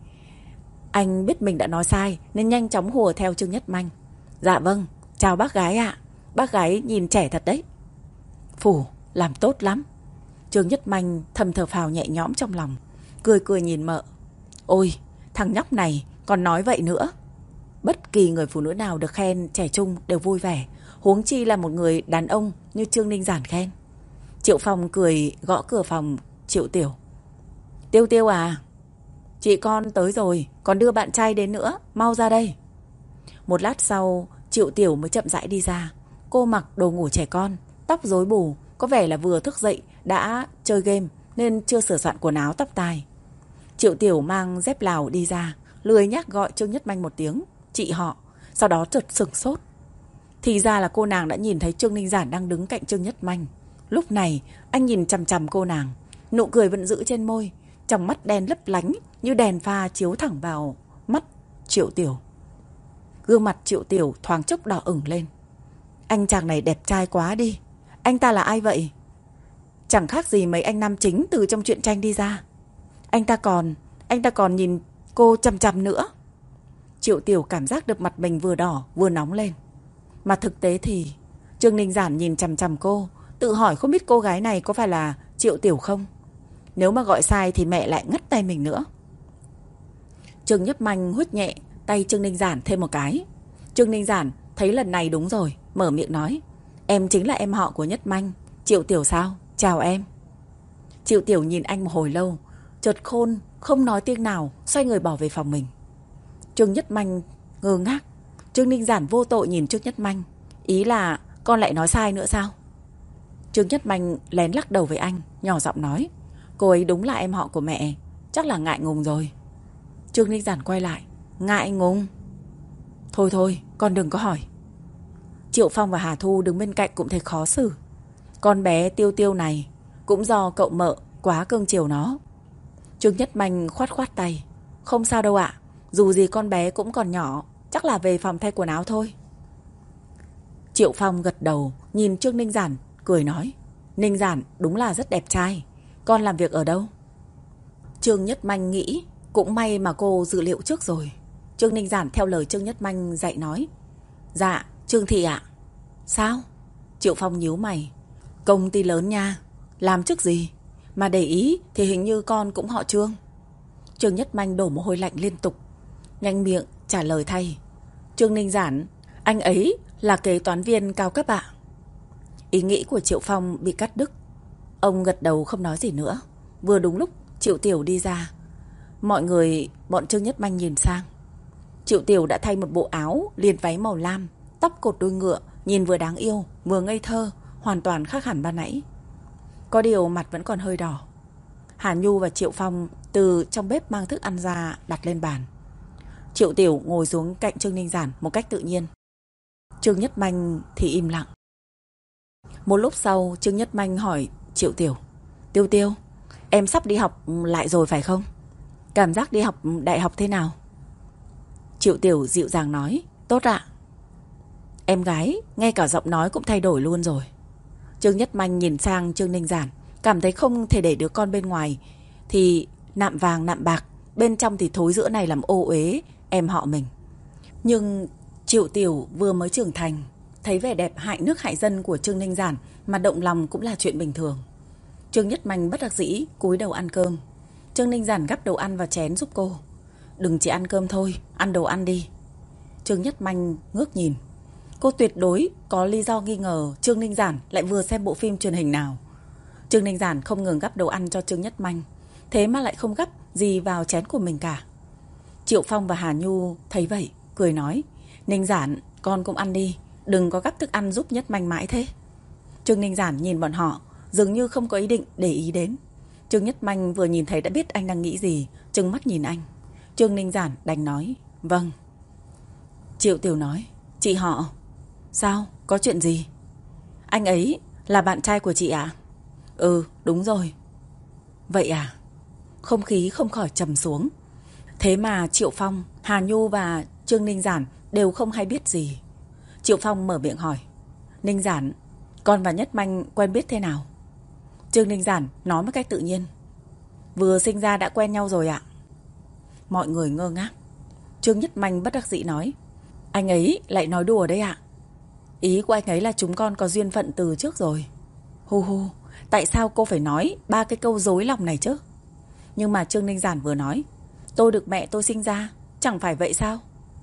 Anh biết mình đã nói sai nên nhanh chóng hùa theo Trương Nhất Manh. Dạ vâng, chào bác gái ạ. Bác gái nhìn trẻ thật đấy. Phù, làm tốt lắm. Trương Nhất Manh thầm thở phào nhẹ nhõm trong lòng, cười cười nhìn mợ. Ôi, thằng nhóc này còn nói vậy nữa. Bất kỳ người phụ nữ nào được khen trẻ trung đều vui vẻ, huống chi là một người đàn ông như Trương Ninh Giản khen. Triệu Phong cười gõ cửa phòng Triệu Tiểu. Tiêu Tiêu à, chị con tới rồi, còn đưa bạn trai đến nữa, mau ra đây. Một lát sau, Triệu Tiểu mới chậm rãi đi ra. Cô mặc đồ ngủ trẻ con, tóc rối bù, có vẻ là vừa thức dậy đã chơi game nên chưa sửa soạn quần áo tóc tai. Triệu Tiểu mang dép Lào đi ra, lười nhác gọi Trương Nhất Manh một tiếng chị họ, sau đó chợt sửng sốt. Thì ra là cô nàng đã nhìn thấy Trương Ninh Giản đang đứng cạnh Trương Nhất Manh. Lúc này anh nhìn chằm chằm cô nàng, nụ cười vẫn giữ trên môi, trong mắt đen lấp lánh như đèn pha chiếu thẳng vào mắt Triệu Tiểu. Gương mặt Triệu Tiểu thoáng chốc đỏ ửng lên. Anh chàng này đẹp trai quá đi. Anh ta là ai vậy? Chẳng khác gì mấy anh nam chính từ trong truyện tranh đi ra. Anh ta còn nhìn cô chằm chằm nữa. Triệu Tiểu cảm giác được mặt mình vừa đỏ vừa nóng lên. Mà thực tế thì Trương Ninh Giản nhìn chằm chằm cô, tự hỏi không biết cô gái này có phải là Triệu Tiểu không. Nếu mà gọi sai thì mẹ lại ngắt tay mình nữa. Trương Nhất Manh huých nhẹ tay Trương Ninh Giản thêm một cái. Trương Ninh Giản thấy lần này đúng rồi, mở miệng nói. Em chính là em họ của Nhất Manh, Triệu Tiểu sao? Chào em. Triệu Tiểu nhìn anh một hồi lâu, chợt khôn, không nói tiếng nào, xoay người bỏ về phòng mình. Trương Nhất Manh ngơ ngác. Trương Ninh Giản vô tội nhìn Trương Nhất Manh. Ý là con lại nói sai nữa sao? Trương Nhất Manh lén lắc đầu với anh, nhỏ giọng nói. Cô ấy đúng là em họ của mẹ, chắc là ngại ngùng rồi. Trương Ninh Giản quay lại. Ngại ngùng? Thôi thôi, con đừng có hỏi. Triệu Phong và Hà Thu đứng bên cạnh cũng thấy khó xử. Con bé Tiêu Tiêu này cũng do cậu mợ quá cưng chiều nó. Trương Nhất Manh khoát khoát tay. Không sao đâu ạ, dù gì con bé cũng còn nhỏ, chắc là về phòng thay quần áo thôi. Triệu Phong gật đầu, nhìn Trương Ninh Giản, cười nói. Ninh Giản đúng là rất đẹp trai. Con làm việc ở đâu? Trương Nhất Manh nghĩ, cũng may mà cô dự liệu trước rồi. Trương Ninh Giản theo lời Trương Nhất Manh dạy nói. Dạ, Trương Thị ạ. Sao? Triệu Phong nhíu mày. Công ty lớn nha, làm chức gì? Mà để ý thì hình như con cũng họ Trương. Trương Nhất Manh đổ mồ hôi lạnh liên tục, nhanh miệng trả lời thay. Trương Ninh Giản, anh ấy là kế toán viên cao cấp ạ. Ý nghĩ của Triệu Phong bị cắt đứt. Ông gật đầu không nói gì nữa. Vừa đúng lúc Triệu Tiểu đi ra. Bọn Trương Nhất Manh nhìn sang. Triệu Tiểu đã thay một bộ áo liền váy màu lam, tóc cột đuôi ngựa, nhìn vừa đáng yêu vừa ngây thơ, hoàn toàn khác hẳn ban nãy. Có điều mặt vẫn còn hơi đỏ. Hà Nhu và Triệu Phong từ trong bếp mang thức ăn ra đặt lên bàn. Triệu Tiểu ngồi xuống cạnh Trương Ninh Giản một cách tự nhiên. Trương Nhất Manh thì im lặng. Một lúc sau Trương Nhất Manh hỏi Triệu Tiểu. Tiêu Tiêu, em sắp đi học lại rồi phải không? Cảm giác đi học đại học thế nào? Triệu Tiểu dịu dàng nói. Tốt ạ. Em gái, ngay cả giọng nói cũng thay đổi luôn rồi. Trương Nhất Manh nhìn sang Trương Ninh Giản, cảm thấy không thể để đứa con bên ngoài thì nạm vàng nạm bạc, bên trong thì thối rữa này làm ô uế em họ mình. Nhưng Triệu Tiểu vừa mới trưởng thành, thấy vẻ đẹp hại nước hại dân của Trương Ninh Giản mà động lòng cũng là chuyện bình thường. Trương Nhất Manh bất đắc dĩ cúi đầu ăn cơm. Trương Ninh Giản gắp đồ ăn vào chén giúp cô. Đừng chỉ ăn cơm thôi, ăn đồ ăn đi. Trương Nhất Manh ngước nhìn. Cô tuyệt đối có lý do nghi ngờ Trương Ninh Giản lại vừa xem bộ phim truyền hình nào. Trương Ninh Giản không ngừng gắp đồ ăn cho Trương Nhất Manh, thế mà lại không gắp gì vào chén của mình cả. Triệu Phong và Hà Nhu thấy vậy, cười nói. Ninh Giản, con cũng ăn đi, đừng có gắp thức ăn giúp Nhất Manh mãi thế. Trương Ninh Giản nhìn bọn họ, dường như không có ý định để ý đến. Trương Nhất Manh vừa nhìn thấy đã biết anh đang nghĩ gì, trừng mắt nhìn anh. Trương Ninh Giản đành nói. Vâng. Triệu Tiểu nói. Chị họ. Sao? Có chuyện gì? Anh ấy là bạn trai của chị ạ? Ừ, đúng rồi. Vậy à? Không khí không khỏi trầm xuống. Thế mà Triệu Phong, Hà Nhu và Trương Ninh Giản đều không hay biết gì. Triệu Phong mở miệng hỏi. Ninh Giản, con và Nhất Manh quen biết thế nào? Trương Ninh Giản nói một cách tự nhiên. vừa sinh ra đã quen nhau rồi ạ. Mọi người ngơ ngác. Trương Nhất Manh bất đắc dĩ nói, anh ấy lại nói đùa đấy ạ. Ý của anh ấy là chúng con có duyên phận từ trước rồi. Hu hu, tại sao cô phải nói 3 cái câu dối lòng này chứ? Nhưng mà Trương Ninh Giản vừa nói, tôi được mẹ tôi sinh ra, chẳng phải vậy sao?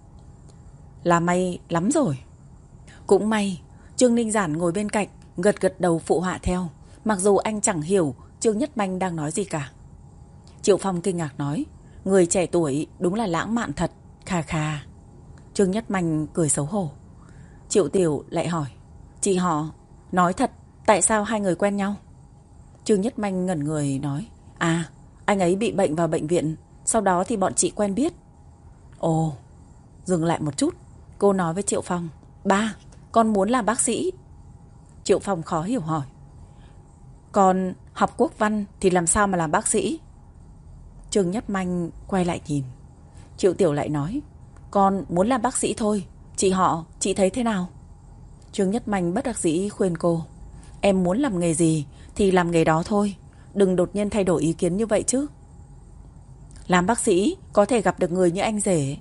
Là may lắm rồi. Cũng may, Trương Ninh Giản ngồi bên cạnh, gật gật đầu phụ họa theo, mặc dù anh chẳng hiểu Trương Nhất Manh đang nói gì cả. Triệu Phong kinh ngạc nói, người trẻ tuổi đúng là lãng mạn thật, khà khà. Trương Nhất Manh cười xấu hổ. Triệu Tiểu lại hỏi, chị họ, nói thật, tại sao hai người quen nhau? Trương Nhất Manh ngẩn người nói, à, anh ấy bị bệnh vào bệnh viện, sau đó thì bọn chị quen biết. Ồ, dừng lại một chút, cô nói với Triệu Phong, ba, con muốn làm bác sĩ. Triệu Phong khó hiểu hỏi, còn học quốc văn thì làm sao mà làm bác sĩ? Trương Nhất Manh quay lại nhìn. Triệu Tiểu lại nói, con muốn làm bác sĩ thôi, chị họ, chị thấy thế nào? Trương Nhất Manh bất đắc dĩ khuyên cô, em muốn làm nghề gì thì làm nghề đó thôi, đừng đột nhiên thay đổi ý kiến như vậy chứ. Làm bác sĩ có thể gặp được người như anh rể.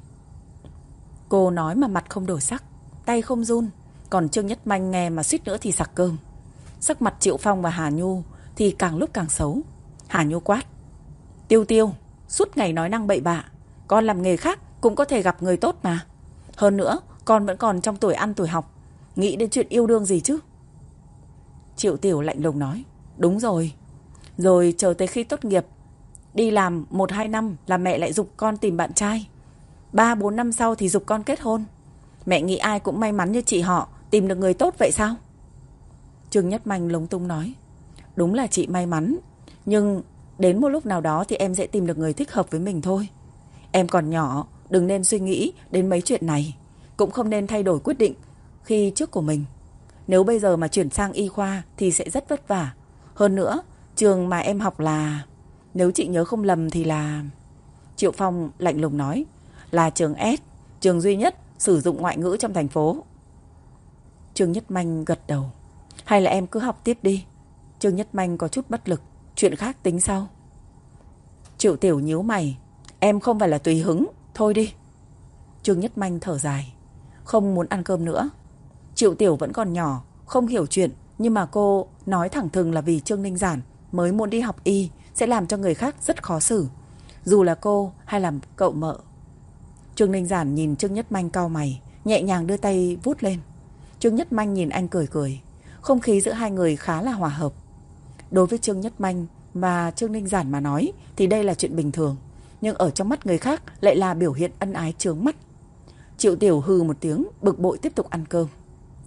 Cô nói mà mặt không đổi sắc, tay không run. Còn Trương Nhất Manh nghe mà suýt nữa thì sặc cơm. Sắc mặt Triệu Phong và Hà Nhu thì càng lúc càng xấu. Hà Nhu quát, Tiêu Tiêu, suốt ngày nói năng bậy bạ, con làm nghề khác cũng có thể gặp người tốt mà. Hơn nữa, con vẫn còn trong tuổi ăn tuổi học, nghĩ đến chuyện yêu đương gì chứ? Triệu Tiểu lạnh lùng nói, đúng rồi. Rồi chờ tới khi tốt nghiệp, đi làm 1-2 năm là mẹ lại giục con tìm bạn trai. 3-4 năm sau thì giục con kết hôn. Mẹ nghĩ ai cũng may mắn như chị họ tìm được người tốt vậy sao? Trương Nhất Manh lúng túng nói, đúng là chị may mắn, nhưng đến một lúc nào đó thì em sẽ tìm được người thích hợp với mình thôi. Em còn nhỏ, đừng nên suy nghĩ đến mấy chuyện này, cũng không nên thay đổi quyết định khi trước của mình. Nếu bây giờ mà chuyển sang y khoa thì sẽ rất vất vả. Hơn nữa, trường mà em học là, nếu chị nhớ không lầm thì là... Triệu Phong lạnh lùng nói, là trường S, trường duy nhất sử dụng ngoại ngữ trong thành phố. Trương Nhất Manh gật đầu, hay là em cứ học tiếp đi. Trương Nhất Manh có chút bất lực, chuyện khác tính sau. Triệu Tiểu nhíu mày, em không phải là tùy hứng, thôi đi. Trương Nhất Manh thở dài, không muốn ăn cơm nữa. Triệu Tiểu vẫn còn nhỏ, không hiểu chuyện, nhưng mà cô nói thẳng thừng là vì Trương Ninh Giản mới muốn đi học y, sẽ làm cho người khác rất khó xử, dù là cô hay là cậu mợ. Trương Ninh Giản nhìn Trương Nhất Manh cau mày, nhẹ nhàng đưa tay vuốt lên. Trương Nhất Manh nhìn anh cười cười, không khí giữa hai người khá là hòa hợp. Đối với Trương Nhất Manh và Trương Ninh Giản mà nói thì đây là chuyện bình thường, nhưng ở trong mắt người khác lại là biểu hiện ân ái chướng mắt. Triệu Tiểu hừ một tiếng, bực bội tiếp tục ăn cơm.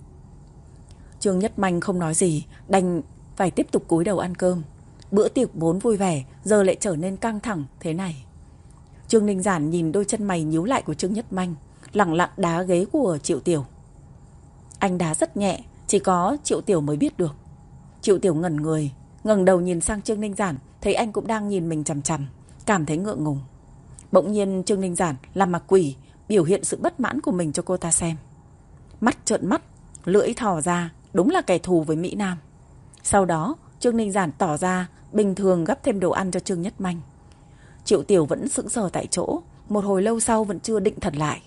Trương Nhất Manh không nói gì, đành phải tiếp tục cúi đầu ăn cơm. Bữa tiệc vốn vui vẻ, giờ lại trở nên căng thẳng thế này. Trương Ninh Giản nhìn đôi chân mày nhíu lại của Trương Nhất Manh, lẳng lặng đá ghế của Triệu Tiểu. Anh đá rất nhẹ, chỉ có Triệu Tiểu mới biết được. Triệu Tiểu ngẩn người, ngẩng đầu nhìn sang Trương Ninh Giản, thấy anh cũng đang nhìn mình chằm chằm, cảm thấy ngượng ngùng. Bỗng nhiên Trương Ninh Giản làm mặt quỷ, biểu hiện sự bất mãn của mình cho cô ta xem. Mắt trợn mắt, lưỡi thò ra, đúng là kẻ thù với Mỹ Nam. Sau đó Trương Ninh Giản tỏ ra bình thường gắp thêm đồ ăn cho Trương Nhất Manh. Triệu Tiểu vẫn sững sờ tại chỗ, một hồi lâu sau vẫn chưa định thần lại.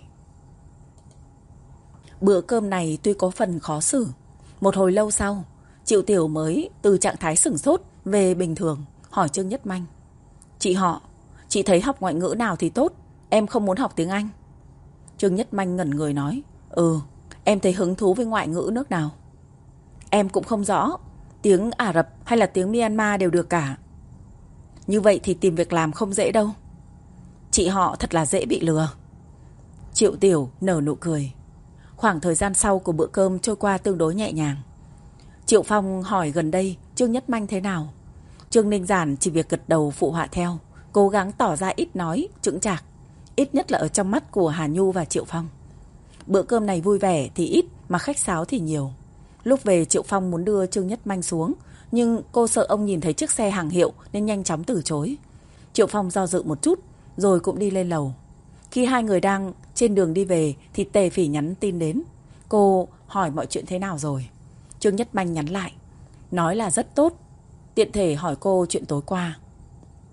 Bữa cơm này tuy có phần khó xử, một hồi lâu sau Triệu Tiểu mới từ trạng thái sửng sốt về bình thường, hỏi Trương Nhất Manh, chị họ, chị thấy học ngoại ngữ nào thì tốt, em không muốn học tiếng Anh. Trương Nhất Manh ngẩn người nói, em thấy hứng thú với ngoại ngữ nước nào? Em cũng không rõ, tiếng Ả Rập hay là tiếng Myanmar đều được cả. Như vậy thì tìm việc làm không dễ đâu. Chị họ thật là dễ bị lừa. Triệu Tiểu nở nụ cười. Khoảng thời gian sau của bữa cơm trôi qua tương đối nhẹ nhàng. Triệu Phong hỏi gần đây Trương Nhất Manh thế nào. Trương Ninh Giản chỉ việc gật đầu phụ họa theo, cố gắng tỏ ra ít nói, chững chạc, ít nhất là ở trong mắt của Hà Nhu và Triệu Phong. Bữa cơm này vui vẻ thì ít, mà khách sáo thì nhiều. Lúc về Triệu Phong muốn đưa Trương Nhất Manh xuống, nhưng cô sợ ông nhìn thấy chiếc xe hàng hiệu nên nhanh chóng từ chối. Triệu Phong do dự một chút rồi cũng đi lên lầu. Khi hai người đang trên đường đi về thì Tề Phỉ nhắn tin đến. Cô hỏi mọi chuyện thế nào rồi. Trương Nhất Manh nhắn lại, nói là rất tốt, tiện thể hỏi cô chuyện tối qua.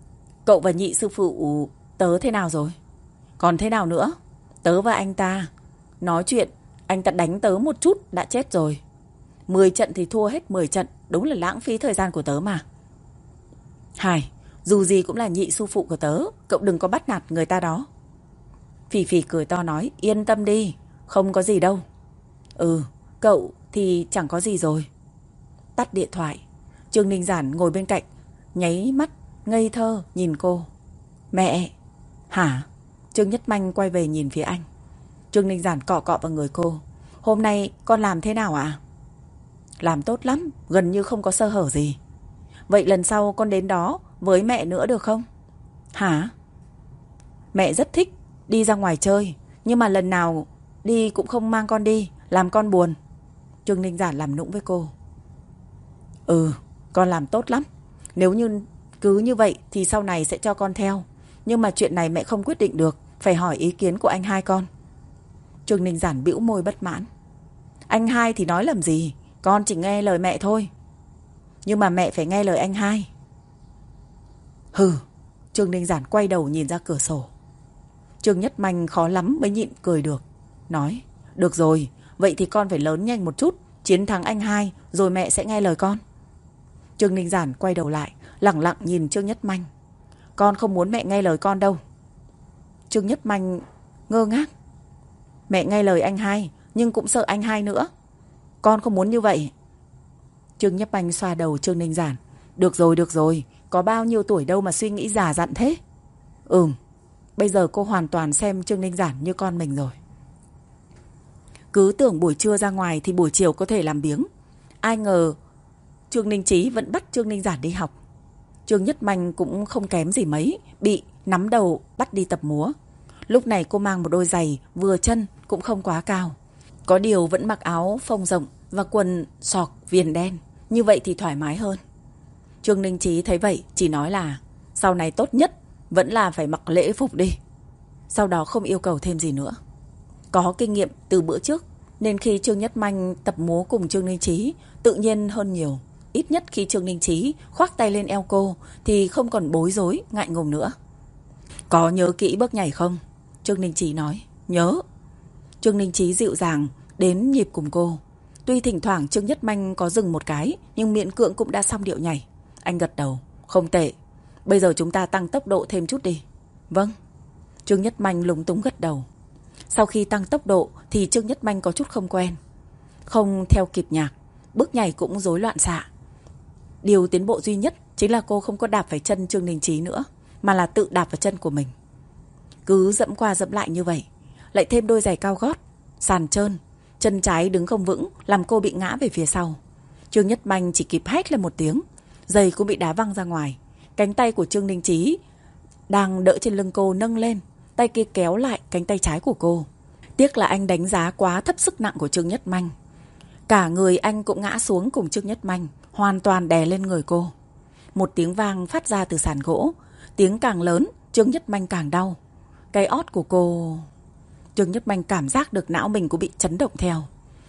Cậu và nhị sư phụ tớ thế nào rồi? Còn thế nào nữa? Tớ và anh ta nói chuyện, anh ta đánh tớ một chút đã chết rồi. 10 trận thì thua hết 10 trận, đúng là lãng phí thời gian của tớ mà. Hải, dù gì cũng là nhị sư phụ của tớ, cậu đừng có bắt nạt người ta đó. Phỉ Phỉ cười to nói, yên tâm đi, không có gì đâu. Cậu thì chẳng có gì rồi. Tắt điện thoại, Trương Ninh Giản ngồi bên cạnh, nháy mắt, ngây thơ nhìn cô. Mẹ! Hả? Trương Nhất Manh quay về nhìn phía anh. Trương Ninh Giản cọ cọ vào người cô. Hôm nay con làm thế nào ạ? Làm tốt lắm, gần như không có sơ hở gì. Vậy lần sau con đến đó với mẹ nữa được không? Hả? Mẹ rất thích đi ra ngoài chơi, nhưng mà lần nào đi cũng không mang con đi, làm con buồn. Trương Ninh Giản làm nũng với cô. Con làm tốt lắm. Nếu như cứ như vậy thì sau này sẽ cho con theo. Nhưng mà chuyện này mẹ không quyết định được, phải hỏi ý kiến của anh hai con. Trương Ninh Giản bĩu môi bất mãn. Anh hai thì nói làm gì, con chỉ nghe lời mẹ thôi. Nhưng mà mẹ phải nghe lời anh hai. Trương Ninh Giản quay đầu nhìn ra cửa sổ. Trương Nhất Manh khó lắm mới nhịn cười được, nói, được rồi, vậy thì con phải lớn nhanh một chút, chiến thắng anh hai, rồi mẹ sẽ nghe lời con. Trương Ninh Giản quay đầu lại, lẳng lặng nhìn Trương Nhất Manh. Con không muốn mẹ nghe lời con đâu. Trương Nhất Manh ngơ ngác. Mẹ nghe lời anh hai, nhưng cũng sợ anh hai nữa. Con không muốn như vậy. Trương Nhất Manh xoa đầu Trương Ninh Giản. Được rồi, có bao nhiêu tuổi đâu mà suy nghĩ già dặn thế. Bây giờ cô hoàn toàn xem Trương Ninh Giản như con mình rồi. Cứ tưởng buổi trưa ra ngoài thì buổi chiều có thể làm biếng. Ai ngờ Trương Ninh Chí vẫn bắt Trương Ninh Giản đi học. Trương Nhất Manh cũng không kém gì mấy, bị nắm đầu bắt đi tập múa. Lúc này cô mang một đôi giày vừa chân cũng không quá cao. Có điều vẫn mặc áo phông rộng và quần sọc viền đen. Như vậy thì thoải mái hơn. Trương Ninh Chí thấy vậy chỉ nói là sau này tốt nhất vẫn là phải mặc lễ phục đi. Sau đó không yêu cầu thêm gì nữa. Có kinh nghiệm từ bữa trước nên khi Trương Nhất Manh tập múa cùng Trương Ninh Chí tự nhiên hơn nhiều. Ít nhất khi Trương Ninh Chí khoác tay lên eo cô thì không còn bối rối, ngại ngùng nữa. Có nhớ kỹ bước nhảy không? Trương Ninh Chí nói. Nhớ. Trương Ninh Chí dịu dàng đến nhịp cùng cô. Tuy thỉnh thoảng Trương Nhất Manh có dừng một cái, nhưng miễn cưỡng cũng đã xong điệu nhảy. Anh gật đầu. Không tệ. Bây giờ chúng ta tăng tốc độ thêm chút đi. Vâng. Trương Nhất Manh lúng túng gật đầu. Sau khi tăng tốc độ thì Trương Nhất Manh có chút không quen. Không theo kịp nhạc, bước nhảy cũng rối loạn xạ. Điều tiến bộ duy nhất chính là cô không có đạp phải chân Trương Ninh Chí nữa, mà là tự đạp vào chân của mình. Cứ dẫm qua dẫm lại như vậy, lại thêm đôi giày cao gót, sàn trơn, chân trái đứng không vững làm cô bị ngã về phía sau. Trương Nhất Manh chỉ kịp hét lên một tiếng, giày cũng bị đá văng ra ngoài. Cánh tay của Trương Ninh Chí đang đỡ trên lưng cô nâng lên, tay kia kéo lại cánh tay trái của cô. Tiếc là anh đánh giá quá thấp sức nặng của Trương Nhất Manh. Cả người anh cũng ngã xuống cùng Trương Nhất Manh, hoàn toàn đè lên người cô. Một tiếng vang phát ra từ sàn gỗ. Tiếng càng lớn, Trương Nhất Manh càng đau. Cái ót của cô... Trương Nhất Manh cảm giác được não mình cũng bị chấn động theo.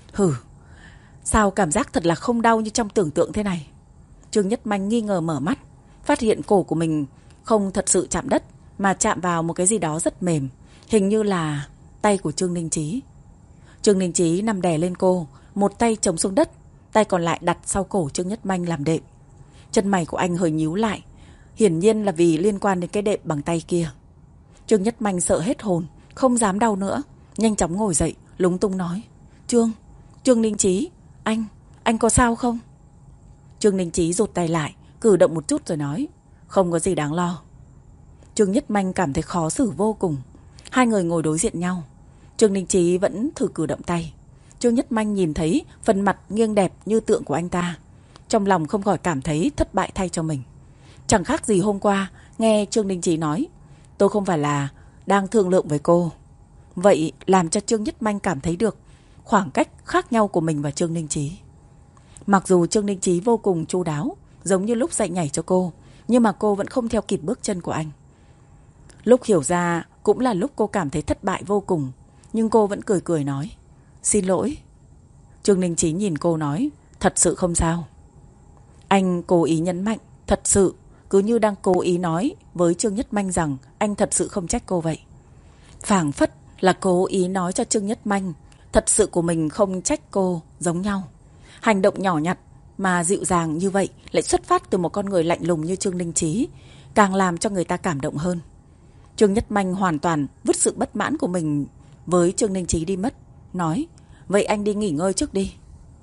Sao cảm giác thật là không đau như trong tưởng tượng thế này. Trương Nhất Manh nghi ngờ mở mắt, phát hiện cổ của mình không thật sự chạm đất, mà chạm vào một cái gì đó rất mềm. Hình như là tay của Trương Ninh Chí. Trương Ninh Chí nằm đè lên cô, một tay chống xuống đất, tay còn lại đặt sau cổ Trương Nhất Manh làm đệm. Chân mày của anh hơi nhíu lại, hiển nhiên là vì liên quan đến cái đệm bằng tay kia. Trương Nhất Manh sợ hết hồn, không dám đau nữa, nhanh chóng ngồi dậy, lúng túng nói. Trương Ninh Chí, anh có sao không? Trương Ninh Chí rụt tay lại, cử động một chút rồi nói. Không có gì đáng lo. Trương Nhất Manh cảm thấy khó xử vô cùng. Hai người ngồi đối diện nhau. Trương Ninh Chí vẫn thử cử động tay. Trương Nhất Manh nhìn thấy phần mặt nghiêng đẹp như tượng của anh ta, trong lòng không khỏi cảm thấy thất bại thay cho mình. Chẳng khác gì hôm qua nghe Trương Ninh Chí nói, tôi không phải là đang thương lượng với cô. Vậy làm cho Trương Nhất Manh cảm thấy được khoảng cách khác nhau của mình và Trương Ninh Chí. Mặc dù Trương Ninh Chí vô cùng chu đáo, giống như lúc dạy nhảy cho cô, nhưng mà cô vẫn không theo kịp bước chân của anh. Lúc hiểu ra cũng là lúc cô cảm thấy thất bại vô cùng, nhưng cô vẫn cười cười nói. Xin lỗi. Trương Ninh Chí nhìn cô nói. Thật sự không sao. Anh cố ý nhấn mạnh thật sự, cứ như đang cố ý nói với Trương Nhất Manh rằng anh thật sự không trách cô vậy. Phảng phất là cố ý nói cho Trương Nhất Manh thật sự của mình không trách cô giống nhau. Hành động nhỏ nhặt mà dịu dàng như vậy lại xuất phát từ một con người lạnh lùng như Trương Ninh Chí, càng làm cho người ta cảm động hơn. Trương Nhất Manh hoàn toàn vứt sự bất mãn của mình với Trương Ninh Chí đi mất, nói: vậy anh đi nghỉ ngơi trước đi.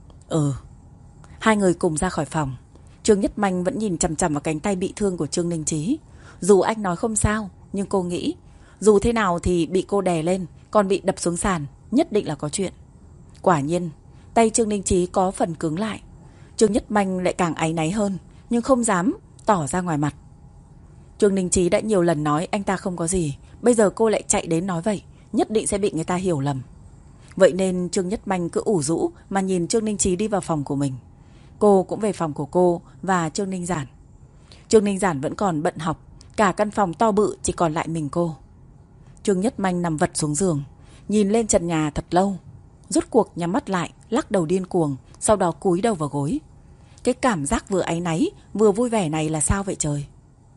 Hai người cùng ra khỏi phòng. Trương Nhất Manh vẫn nhìn chằm chằm vào cánh tay bị thương của Trương Ninh Chí. Dù anh nói không sao, nhưng cô nghĩ dù thế nào thì bị cô đè lên, còn bị đập xuống sàn, nhất định là có chuyện. Quả nhiên, tay Trương Ninh Chí có phần cứng lại. Trương Nhất Manh lại càng áy náy hơn, nhưng không dám tỏ ra ngoài mặt. Trương Ninh Chí đã nhiều lần nói anh ta không có gì, bây giờ cô lại chạy đến nói vậy, nhất định sẽ bị người ta hiểu lầm. Vậy nên Trương Nhất Manh cứ ủ rũ mà nhìn Trương Ninh Chí đi vào phòng của mình. Cô cũng về phòng của cô và Trương Ninh Giản. Trương Ninh Giản vẫn còn bận học, cả căn phòng to bự chỉ còn lại mình cô. Trương Nhất Manh nằm vật xuống giường, nhìn lên trần nhà thật lâu, rốt cuộc nhắm mắt lại, lắc đầu điên cuồng, sau đó cúi đầu vào gối. Cái cảm giác vừa áy náy vừa vui vẻ này là sao vậy trời?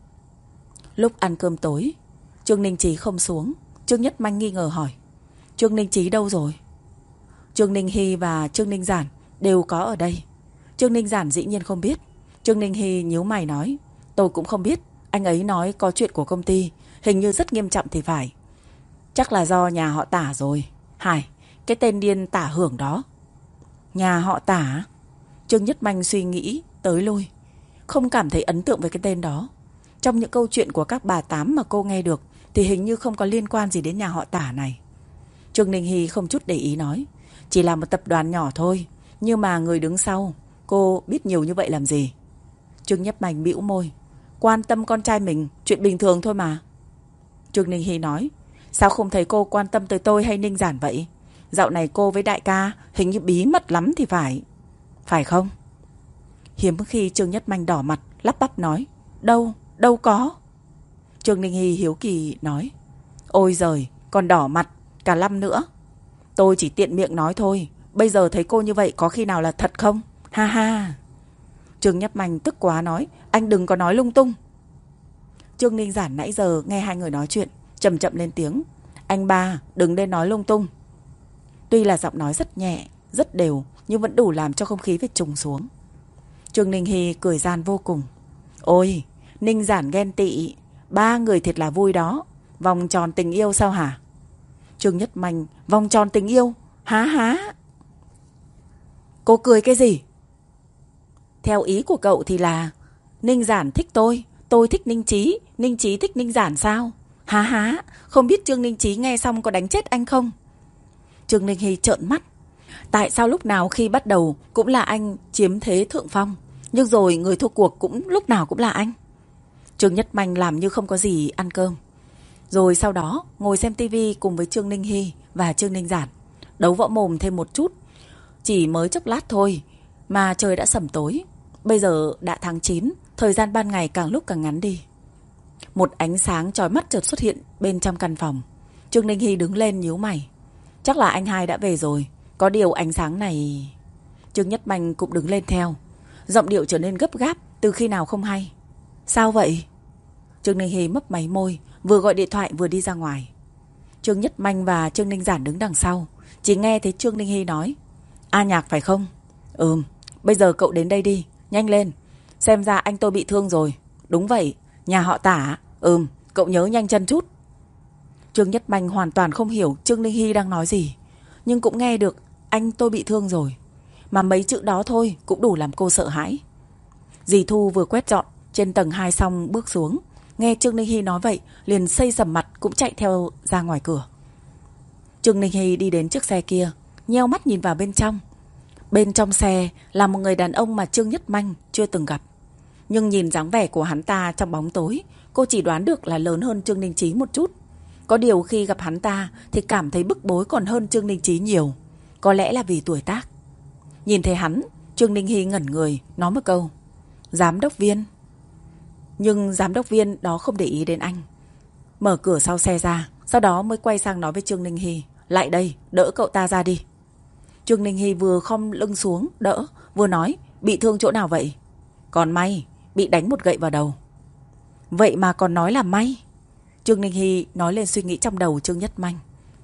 Lúc ăn cơm tối, Trương Ninh Chí không xuống. Trương Nhất Manh nghi ngờ hỏi: Trương Ninh Chí đâu rồi? Trương Ninh Hy và Trương Ninh Giản đều có ở đây. Trương Ninh Giản dĩ nhiên không biết. Trương Ninh Hy nhíu mày nói: tôi cũng không biết, anh ấy nói có chuyện của công ty, hình như rất nghiêm trọng thì phải. Chắc là do nhà họ Tả rồi. Hải, cái tên điên Tả Hưởng đó. Nhà họ Tả? Trương Nhất Manh suy nghĩ tới lui, không cảm thấy ấn tượng với cái tên đó. Trong những câu chuyện của các bà tám mà cô nghe được thì hình như không có liên quan gì đến nhà họ Tả này. Trương Ninh Hy không chút để ý nói: chỉ là một tập đoàn nhỏ thôi, nhưng mà người đứng sau, cô biết nhiều như vậy làm gì? Trương Nhất Manh bĩu môi: quan tâm con trai mình, chuyện bình thường thôi mà. Trương Ninh Hy nói: sao không thấy cô quan tâm tới tôi hay Ninh Giản vậy? Dạo này cô với đại ca hình như bí mật lắm thì phải. Phải không? Hiếm khi Trương Nhất Manh đỏ mặt, lắp bắp nói: đâu có. Trương Ninh Hy hiếu kỳ nói: ôi giời, còn đỏ mặt cả Lâm nữa. Tôi chỉ tiện miệng nói thôi, bây giờ thấy cô như vậy có khi nào là thật không? Ha ha. Trương Nhất Manh tức quá nói: anh đừng có nói lung tung. Trương Ninh Giản nãy giờ nghe hai người nói chuyện, chậm chậm lên tiếng: anh ba, đừng nên nói lung tung. Tuy là giọng nói rất nhẹ, rất đều, nhưng vẫn đủ làm cho không khí phải trùng xuống. Trương Ninh Hy cười gian vô cùng: ôi, Ninh Giản ghen tị, ba người thiệt là vui đó. Vòng tròn tình yêu sao hả? Trương Nhất Manh: vòng tròn tình yêu? Há. Cô cười cái gì? Theo ý của cậu thì là Ninh Giản thích tôi thích Ninh Chí, Ninh Chí thích Ninh Giản sao? Há, không biết Trương Ninh Chí nghe xong có đánh chết anh không? Trương Ninh Hy trợn mắt. Tại sao lúc nào khi bắt đầu cũng là anh chiếm thế thượng phong, nhưng rồi người thua cuộc cũng lúc nào cũng là anh? Trương Nhất Manh làm như không có gì ăn cơm, rồi sau đó ngồi xem tivi cùng với Trương Ninh Hy và Trương Ninh Giản, đấu võ mồm thêm một chút. Chỉ mới chốc lát thôi mà trời đã sẩm tối. Bây giờ đã tháng 9, thời gian ban ngày càng lúc càng ngắn đi. Một ánh sáng chói mắt chợt xuất hiện bên trong căn phòng. Trương Ninh Hy đứng lên nhíu mày. Chắc là anh hai đã về rồi. Có điều ánh sáng này... Trương Nhất Manh cũng đứng lên theo. Giọng điệu trở nên gấp gáp từ khi nào không hay. Sao vậy? Trương Ninh Hy mấp máy môi, vừa gọi điện thoại vừa đi ra ngoài. Trương Nhất Manh và Trương Ninh Giản đứng đằng sau, chỉ nghe thấy Trương Ninh Hy nói: A Nhạc phải không? Bây giờ cậu đến đây đi, nhanh lên. Xem ra anh tôi bị thương rồi. Đúng vậy, nhà họ Tả. Cậu nhớ nhanh chân chút. Trương Nhất Manh hoàn toàn không hiểu Trương Ninh Hy đang nói gì, nhưng cũng nghe được anh tôi bị thương rồi. Mà mấy chữ đó thôi cũng đủ làm cô sợ hãi. Dì Thu vừa quét dọn trên tầng 2 xong bước xuống, nghe Trương Ninh Hy nói vậy liền xây sầm mặt cũng chạy theo ra ngoài cửa. Trương Ninh Hy đi đến chiếc xe kia, nheo mắt nhìn vào bên trong. Bên trong xe là một người đàn ông mà Trương Nhất Manh chưa từng gặp. Nhưng nhìn dáng vẻ của hắn ta trong bóng tối, cô chỉ đoán được là lớn hơn Trương Ninh Chí một chút. Có điều khi gặp hắn ta thì cảm thấy bức bối còn hơn Trương Ninh Chí nhiều. Có lẽ là vì tuổi tác. Nhìn thấy hắn, Trương Ninh Hy ngẩn người, nói một câu: giám đốc Viên. Nhưng giám đốc Viên đó không để ý đến anh, mở cửa sau xe ra, sau đó mới quay sang nói với Trương Ninh Hy: lại đây, đỡ cậu ta ra đi. Trương Ninh Hy vừa khom lưng xuống đỡ, vừa nói: bị thương chỗ nào vậy? Còn may, bị đánh một gậy vào đầu. Vậy mà còn nói là may. Trương Ninh Hy nói lên suy nghĩ trong đầu Trương Nhất Manh.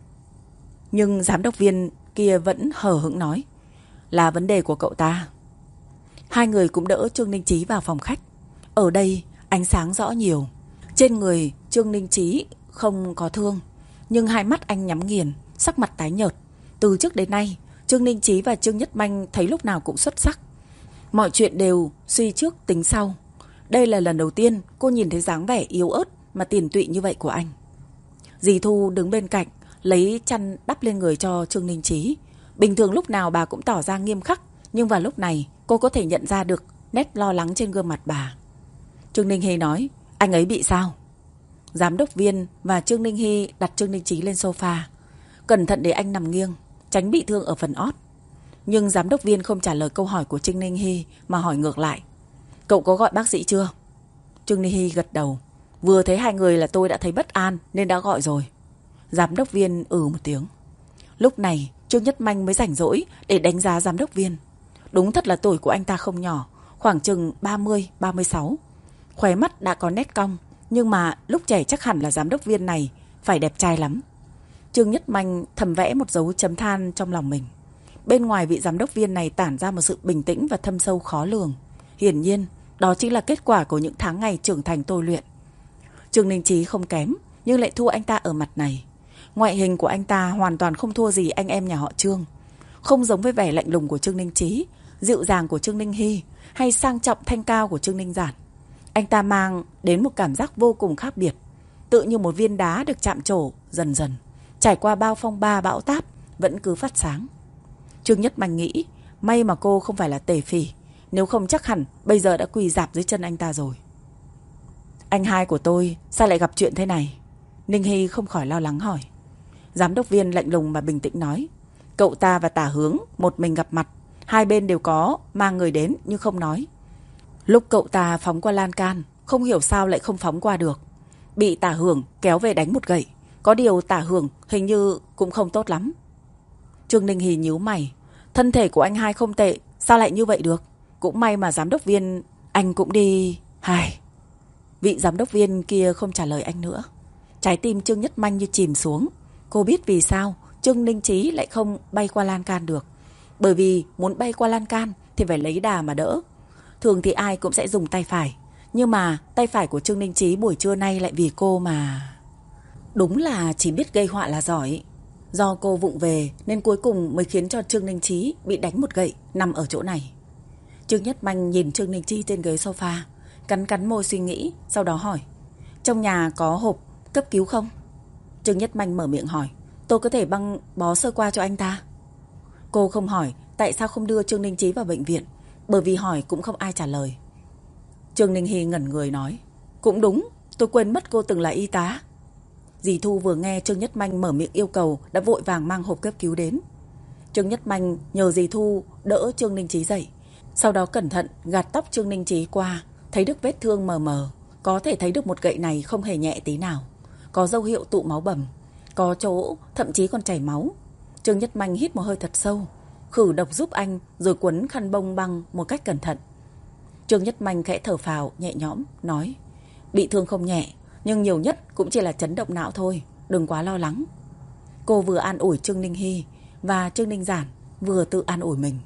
Nhưng giám đốc viên kia vẫn hờ hững nói, là vấn đề của cậu ta. Hai người cũng đỡ Trương Ninh Chí vào phòng khách. Ở đây ánh sáng rõ nhiều. Trên người Trương Ninh Chí không có thương, nhưng hai mắt anh nhắm nghiền, sắc mặt tái nhợt. Từ trước đến nay, Trương Ninh Chí và Trương Nhất Manh thấy lúc nào cũng xuất sắc. Mọi chuyện đều suy trước tính sau. Đây là lần đầu tiên cô nhìn thấy dáng vẻ yếu ớt mà tiền tụy như vậy của anh. Dì Thu đứng bên cạnh, lấy chăn đắp lên người cho Trương Ninh Chí. Bình thường lúc nào bà cũng tỏ ra nghiêm khắc, nhưng vào lúc này cô có thể nhận ra được nét lo lắng trên gương mặt bà. Trương Ninh Hy nói, anh ấy bị sao? Giám đốc viên và Trương Ninh Hy đặt Trương Ninh Chí lên sofa, cẩn thận để anh nằm nghiêng, tránh bị thương ở phần ót. Nhưng giám đốc viên không trả lời câu hỏi của Trương Ninh Hy mà hỏi ngược lại, cậu có gọi bác sĩ chưa? Trương Ninh Hy gật đầu, vừa thấy hai người là tôi đã thấy bất an nên đã gọi rồi. Giám đốc viên một tiếng. Lúc này Trương Nhất Manh mới rảnh rỗi để đánh giá giám đốc viên. Đúng thật là tuổi của anh ta không nhỏ, khoảng chừng 30-36. Khóe mắt đã có nét cong, nhưng mà lúc trẻ chắc hẳn là giám đốc viên này phải đẹp trai lắm. Trương Nhất Manh thầm vẽ một dấu chấm than trong lòng mình. Bên ngoài vị giám đốc viên này tản ra một sự bình tĩnh và thâm sâu khó lường. Hiển nhiên, đó chính là kết quả của những tháng ngày trưởng thành tôi luyện. Trương Ninh Chí không kém, nhưng lại thua anh ta ở mặt này. Ngoại hình của anh ta hoàn toàn không thua gì anh em nhà họ Trương. Không giống với vẻ lạnh lùng của Trương Ninh Chí, dịu dàng của Trương Ninh Hy hay sang trọng thanh cao của Trương Ninh Giản. Anh ta mang đến một cảm giác vô cùng khác biệt, tự như một viên đá được chạm trổ dần dần, trải qua bao phong ba bão táp vẫn cứ phát sáng. Trương Nhất Manh nghĩ, may mà cô không phải là tể phỉ, nếu không chắc hẳn bây giờ đã quỳ rạp dưới chân anh ta rồi. Anh hai của tôi sao lại gặp chuyện thế này? Ninh Hy không khỏi lo lắng hỏi. Giám đốc viên lạnh lùng mà bình tĩnh nói, cậu ta và Tả Hướng một mình gặp mặt, hai bên đều có mang người đến nhưng không nói. Lúc cậu ta phóng qua lan can, không hiểu sao lại không phóng qua được, bị Tả Hưởng kéo về đánh một gậy. Có điều Tả Hưởng hình như cũng không tốt lắm. Trương Ninh Hy nhíu mày, thân thể của anh hai không tệ, sao lại như vậy được? Cũng may mà giám đốc viên anh cũng đi. Vị giám đốc viên kia không trả lời anh nữa. Trái tim Trương Nhất Manh như chìm xuống. Cô biết vì sao Trương Ninh Chí lại không bay qua lan can được. Bởi vì muốn bay qua lan can thì phải lấy đà mà đỡ. Thường thì ai cũng sẽ dùng tay phải, nhưng mà tay phải của Trương Ninh Chí buổi trưa nay lại vì cô mà. Đúng là chỉ biết gây họa là giỏi. Do cô vụng về nên cuối cùng mới khiến cho Trương Ninh Chí bị đánh một gậy nằm ở chỗ này. Trương Nhất Manh nhìn Trương Ninh Chí trên ghế sofa, cắn môi suy nghĩ, sau đó hỏi, trong nhà có hộp cấp cứu không? Trương Nhất Manh mở miệng hỏi, tôi có thể băng bó sơ qua cho anh ta. Cô không hỏi tại sao không đưa Trương Ninh Chí vào bệnh viện, bởi vì hỏi cũng không ai trả lời. Trương Ninh Hy ngẩn người nói, cũng đúng, tôi quên mất cô từng là y tá. Dì Thu vừa nghe Trương Nhất Manh mở miệng yêu cầu đã vội vàng mang hộp cấp cứu đến. Trương Nhất Manh nhờ dì Thu đỡ Trương Ninh Chí dậy, sau đó cẩn thận gạt tóc Trương Ninh Chí qua, thấy được vết thương mờ mờ, có thể thấy được một gậy này không hề nhẹ tí nào, có dấu hiệu tụ máu bầm, có chỗ thậm chí còn chảy máu. Trương Nhất Manh hít một hơi thật sâu, khử độc giúp anh rồi quấn khăn bông băng một cách cẩn thận. Trương Nhất Manh khẽ thở phào nhẹ nhõm nói, bị thương không nhẹ, nhưng nhiều nhất cũng chỉ là chấn động não thôi, đừng quá lo lắng. Cô vừa an ủi Trương Ninh Hy và Trương Ninh Giản vừa tự an ủi mình.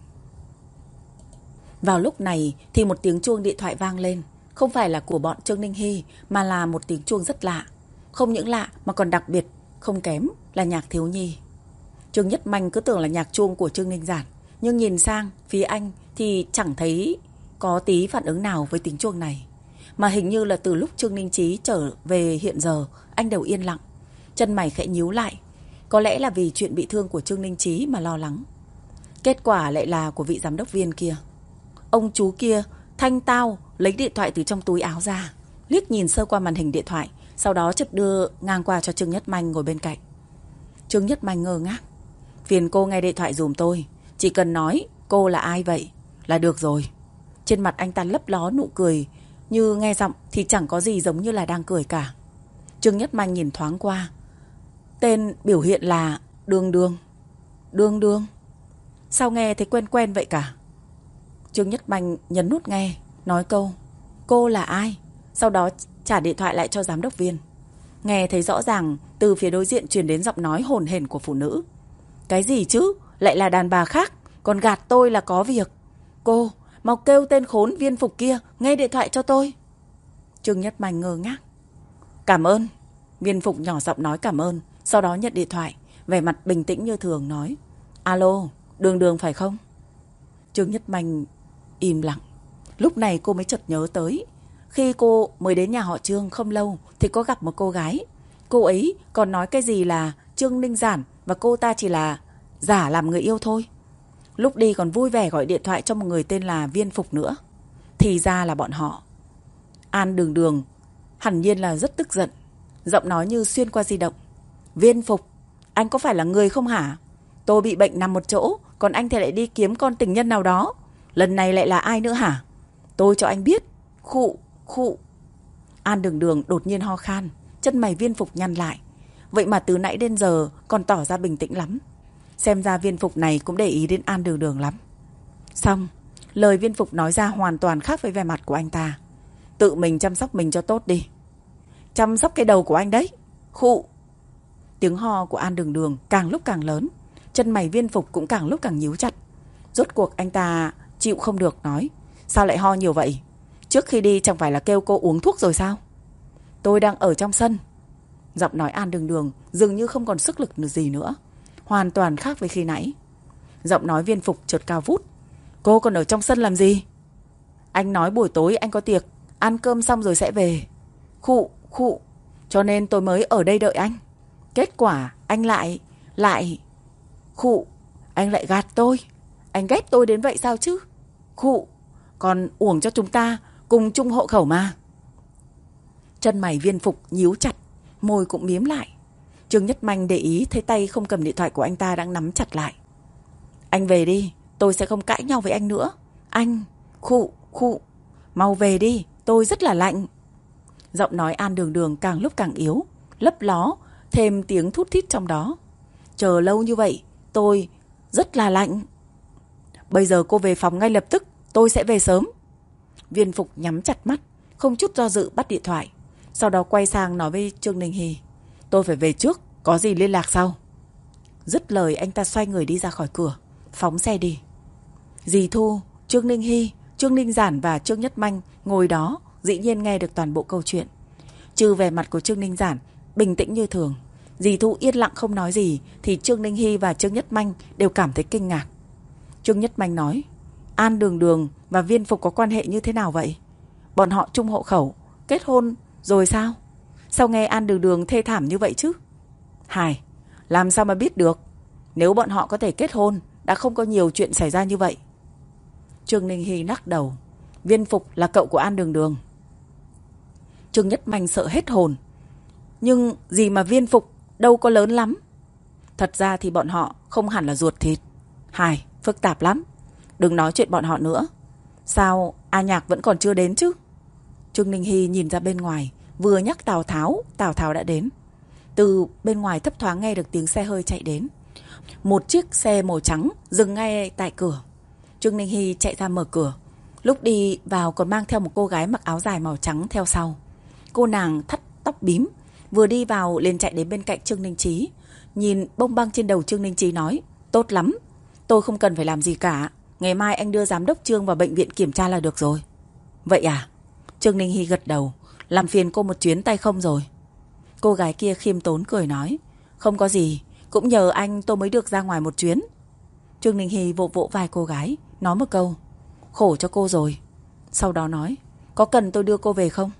Vào lúc này thì một tiếng chuông điện thoại vang lên, không phải là của bọn Trương Ninh Hy mà là một tiếng chuông rất lạ. Không những lạ mà còn đặc biệt, không kém là nhạc thiếu nhi. Trương Nhất Manh cứ tưởng là nhạc chuông của Trương Ninh Giản, nhưng nhìn sang phía anh thì chẳng thấy có tí phản ứng nào với tiếng chuông này. Mà hình như là từ lúc Trương Ninh Chí trở về hiện giờ, anh đều yên lặng, chân mày khẽ nhíu lại. Có lẽ là vì chuyện bị thương của Trương Ninh Chí mà lo lắng. Kết quả lại là của vị giám đốc viên kia. Ông chú kia thanh tao lấy điện thoại từ trong túi áo ra, liếc nhìn sơ qua màn hình điện thoại, sau đó chợt đưa ngang qua cho Trương Nhất Manh ngồi bên cạnh. Trương Nhất Manh ngơ ngác. Phiền cô nghe điện thoại dùm tôi, chỉ cần nói cô là ai vậy là được rồi. Trên mặt anh ta lấp ló nụ cười, như nghe giọng thì chẳng có gì giống như là đang cười cả. Trương Nhất Manh nhìn thoáng qua. Tên biểu hiện là Đương Đương. Đương Đương? Sao nghe thấy quen quen vậy cả? Trương Nhất Manh nhấn nút nghe, nói câu cô là ai, sau đó trả điện thoại lại cho giám đốc Viên. Nghe thấy rõ ràng từ phía đối diện truyền đến giọng nói hồn hển của phụ nữ. Cái gì chứ? Lại là đàn bà khác, còn gạt tôi là có việc. Cô, mau kêu tên khốn Viên Phục kia nghe điện thoại cho tôi. Trương Nhất Manh ngơ ngác. Cảm ơn. Viên Phục nhỏ giọng nói cảm ơn, sau đó nhận điện thoại, vẻ mặt bình tĩnh như thường nói. Alo, Đường Đường phải không? Trương Nhất Manh im lặng. Lúc này cô mới chợt nhớ tới, khi cô mới đến nhà họ Trương không lâu thì có gặp một cô gái. Cô ấy còn nói cái gì là Trương Ninh Giản và cô ta chỉ là giả làm người yêu thôi. Lúc đi còn vui vẻ gọi điện thoại cho một người tên là Viên Phục nữa. Thì ra là bọn họ. An Đường Đường hẳn nhiên là rất tức giận, giọng nói như xuyên qua di động. Viên Phục, anh có phải là người không hả? Tôi bị bệnh nằm một chỗ, còn anh thì lại đi kiếm con tình nhân nào đó. Lần này lại là ai nữa hả? Tôi cho anh biết. Khụ, khụ. An Đường Đường đột nhiên ho khan, chân mày Viên Phục nhăn lại. Vậy mà từ nãy đến giờ còn tỏ ra bình tĩnh lắm. Xem ra Viên Phục này cũng để ý đến An Đường Đường lắm. Xong, lời Viên Phục nói ra hoàn toàn khác với vẻ mặt của anh ta. Tự mình chăm sóc mình cho tốt đi. Chăm sóc cái đầu của anh đấy. Khụ. Tiếng ho của An Đường Đường càng lúc càng lớn, chân mày Viên Phục cũng càng lúc càng nhíu chặt. Rốt cuộc anh ta chịu không được nói. Sao lại ho nhiều vậy? Trước khi đi chẳng phải là kêu cô uống thuốc rồi sao? Tôi đang ở trong sân. Giọng nói An Đường Đường dường như không còn sức lực gì nữa, hoàn toàn khác với khi nãy. Giọng nói Viên Phục chợt cao vút. Cô còn ở trong sân làm gì? Anh nói buổi tối anh có tiệc, ăn cơm xong rồi sẽ về. Khụ, khụ. Cho nên tôi mới ở đây đợi anh. Kết quả anh lại khụ. Anh lại gạt tôi. Anh ghét tôi đến vậy sao chứ? Khụ. Còn uổng cho chúng ta cùng chung hộ khẩu mà. Chân mày Viên Phục nhíu chặt, môi cũng mím lại. Trương Nhất Manh để ý thấy tay không cầm điện thoại của anh ta đang nắm chặt lại. Anh về đi, tôi sẽ không cãi nhau với anh nữa. Anh, khụ, khụ. Mau về đi, tôi rất là lạnh. Giọng nói An Đường Đường càng lúc càng yếu, lấp ló, thêm tiếng thút thít trong đó. Chờ lâu như vậy, tôi rất là lạnh. Bây giờ cô về phòng ngay lập tức, tôi sẽ về sớm. Viên Phục nhắm chặt mắt, không chút do dự bắt điện thoại. Sau đó quay sang nói với Trương Ninh Hy. Tôi phải về trước, có gì liên lạc sau. Dứt lời anh ta xoay người đi ra khỏi cửa, phóng xe đi. Dì Thu, Trương Ninh Hy, Trương Ninh Giản và Trương Nhất Manh ngồi đó dĩ nhiên nghe được toàn bộ câu chuyện. Trừ vẻ mặt của Trương Ninh Giản bình tĩnh như thường, dì Thu yên lặng không nói gì, thì Trương Ninh Hy và Trương Nhất Manh đều cảm thấy kinh ngạc. Trương Nhất Manh nói, An Đường Đường và Viên Phục có quan hệ như thế nào vậy? Bọn họ chung hộ khẩu, kết hôn rồi sao? Sao nghe An Đường Đường thê thảm như vậy chứ? Hải, làm sao mà biết được? Nếu bọn họ có thể kết hôn, đã không có nhiều chuyện xảy ra như vậy. Trương Ninh Hy lắc đầu. Viên Phục là cậu của An Đường Đường. Trương Nhất Manh sợ hết hồn. Nhưng gì mà Viên Phục đâu có lớn lắm. Thật ra thì bọn họ không hẳn là ruột thịt. Hải, phức tạp lắm. Đừng nói chuyện bọn họ nữa. Sao A Nhạc vẫn còn chưa đến chứ? Trương Ninh Hy nhìn ra bên ngoài, vừa nhắc Tào Tháo đã đến. Từ bên ngoài thấp thoáng nghe được tiếng xe hơi chạy đến. Một chiếc xe màu trắng dừng ngay tại cửa. Trương Ninh Hy chạy ra mở cửa. Lúc đi vào còn mang theo một cô gái mặc áo dài màu trắng theo sau. Cô nàng thắt tóc bím, vừa đi vào liền chạy đến bên cạnh Trương Ninh Chí. Nhìn bông băng trên đầu Trương Ninh Chí nói, tốt lắm, tôi không cần phải làm gì cả. Ngày mai anh đưa giám đốc Trương vào bệnh viện kiểm tra là được rồi. Vậy à? Trương Ninh Hy gật đầu. Làm phiền cô một chuyến tay không rồi. Cô gái kia khiêm tốn cười nói, không có gì, cũng nhờ anh tôi mới được ra ngoài một chuyến. Trương Ninh Hy vỗ vỗ vai cô gái, nói một câu, khổ cho cô rồi. Sau đó nói, có cần tôi đưa cô về không?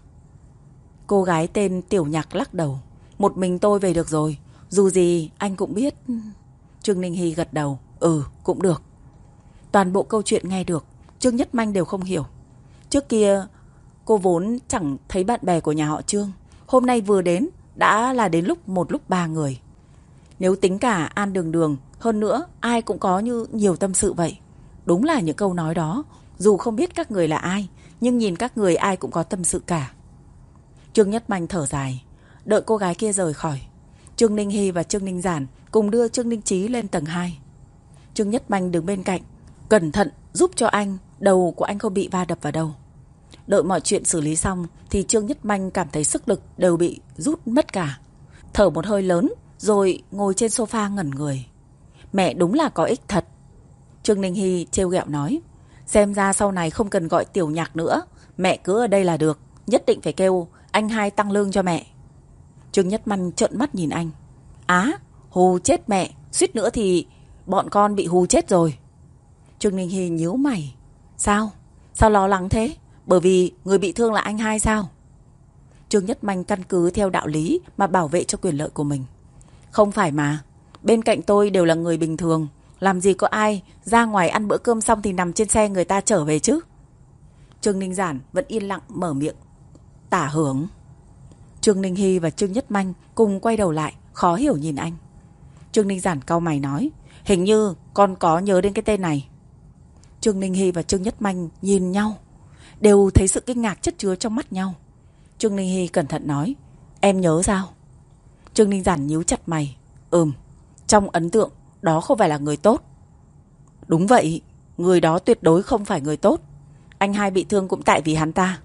Cô gái tên Tiểu Nhạc lắc đầu, một mình tôi về được rồi, dù gì anh cũng biết. Trương Ninh Hy gật đầu, cũng được. Toàn bộ câu chuyện nghe được, Trương Nhất Manh đều không hiểu. Trước kia cô vốn chẳng thấy bạn bè của nhà họ Trương, hôm nay vừa đến đã là đến một lúc ba người. Nếu tính cả An Đường Đường, hơn nữa ai cũng có như nhiều tâm sự vậy. Đúng là những câu nói đó, dù không biết các người là ai, nhưng nhìn các người ai cũng có tâm sự cả. Trương Nhất Manh thở dài, đợi cô gái kia rời khỏi. Trương Ninh Hy và Trương Ninh Giản cùng đưa Trương Ninh Chí lên tầng 2. Trương Nhất Manh đứng bên cạnh, cẩn thận giúp cho anh, đầu của anh không bị va đập vào đâu. Đợi mọi chuyện xử lý xong thì Trương Nhất Manh cảm thấy sức lực đều bị rút mất cả. Thở một hơi lớn rồi ngồi trên sofa ngẩn người. Mẹ đúng là có ích thật. Trương Ninh Hy trêu ghẹo nói. Xem ra sau này không cần gọi Tiểu Nhạc nữa, mẹ cứ ở đây là được. Nhất định phải kêu anh hai tăng lương cho mẹ. Trương Nhất Manh trợn mắt nhìn anh. Á, hù chết mẹ, suýt nữa thì bọn con bị hù chết rồi. Trương Ninh Hy nhíu mày. Sao? Sao lo lắng thế? Bởi vì người bị thương là anh hai sao? Trương Nhất Manh căn cứ theo đạo lý mà bảo vệ cho quyền lợi của mình. Không phải mà, bên cạnh tôi đều là người bình thường, làm gì có ai ra ngoài ăn bữa cơm xong thì nằm trên xe người ta trở về chứ. Trương Ninh Giản vẫn yên lặng mở miệng tả hưởng. Trương Ninh Hy và Trương Nhất Manh cùng quay đầu lại, khó hiểu nhìn anh. Trương Ninh Giản cau mày nói, hình như con có nhớ đến cái tên này. Trương Ninh Hy và Trương Nhất Manh nhìn nhau, đều thấy sự kinh ngạc chất chứa trong mắt nhau. Trương Ninh Hy cẩn thận nói, em nhớ sao? Trương Ninh Giản nhíu chặt mày. Trong ấn tượng đó không phải là người tốt. Đúng vậy, người đó tuyệt đối không phải người tốt. Anh hai bị thương cũng tại vì hắn ta.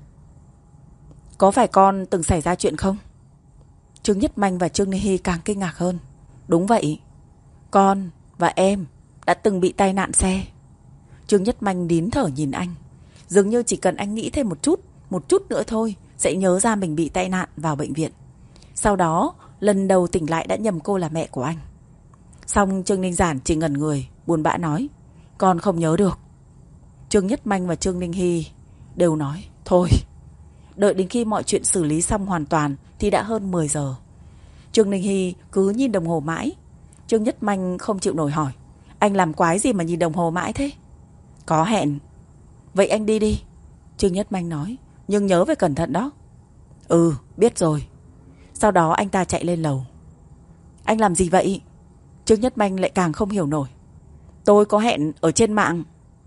Có phải con từng xảy ra chuyện không? Trương Nhất Manh và Trương Ninh Hy càng kinh ngạc hơn. Đúng vậy, con và em đã từng bị tai nạn xe. Trương Nhất Manh nín thở nhìn anh. Dường như chỉ cần anh nghĩ thêm một chút nữa thôi sẽ nhớ ra mình bị tai nạn vào bệnh viện. Sau đó lần đầu tỉnh lại đã nhầm cô là mẹ của anh. Xong Trương Ninh Giản chỉ ngẩn người, buồn bã nói, con không nhớ được. Trương Nhất Manh và Trương Ninh Hy đều nói, thôi. Đợi đến khi mọi chuyện xử lý xong hoàn toàn thì đã hơn 10 giờ. Trương Ninh Hy cứ nhìn đồng hồ mãi. Trương Nhất Manh không chịu nổi hỏi, anh làm quái gì mà nhìn đồng hồ mãi thế? Có hẹn. Vậy anh đi đi. Trương Nhất Manh nói, nhưng nhớ phải cẩn thận đó. Biết rồi. Sau đó anh ta chạy lên lầu. Anh làm gì vậy? Trương Nhất Manh lại càng không hiểu nổi. Tôi có hẹn ở trên mạng.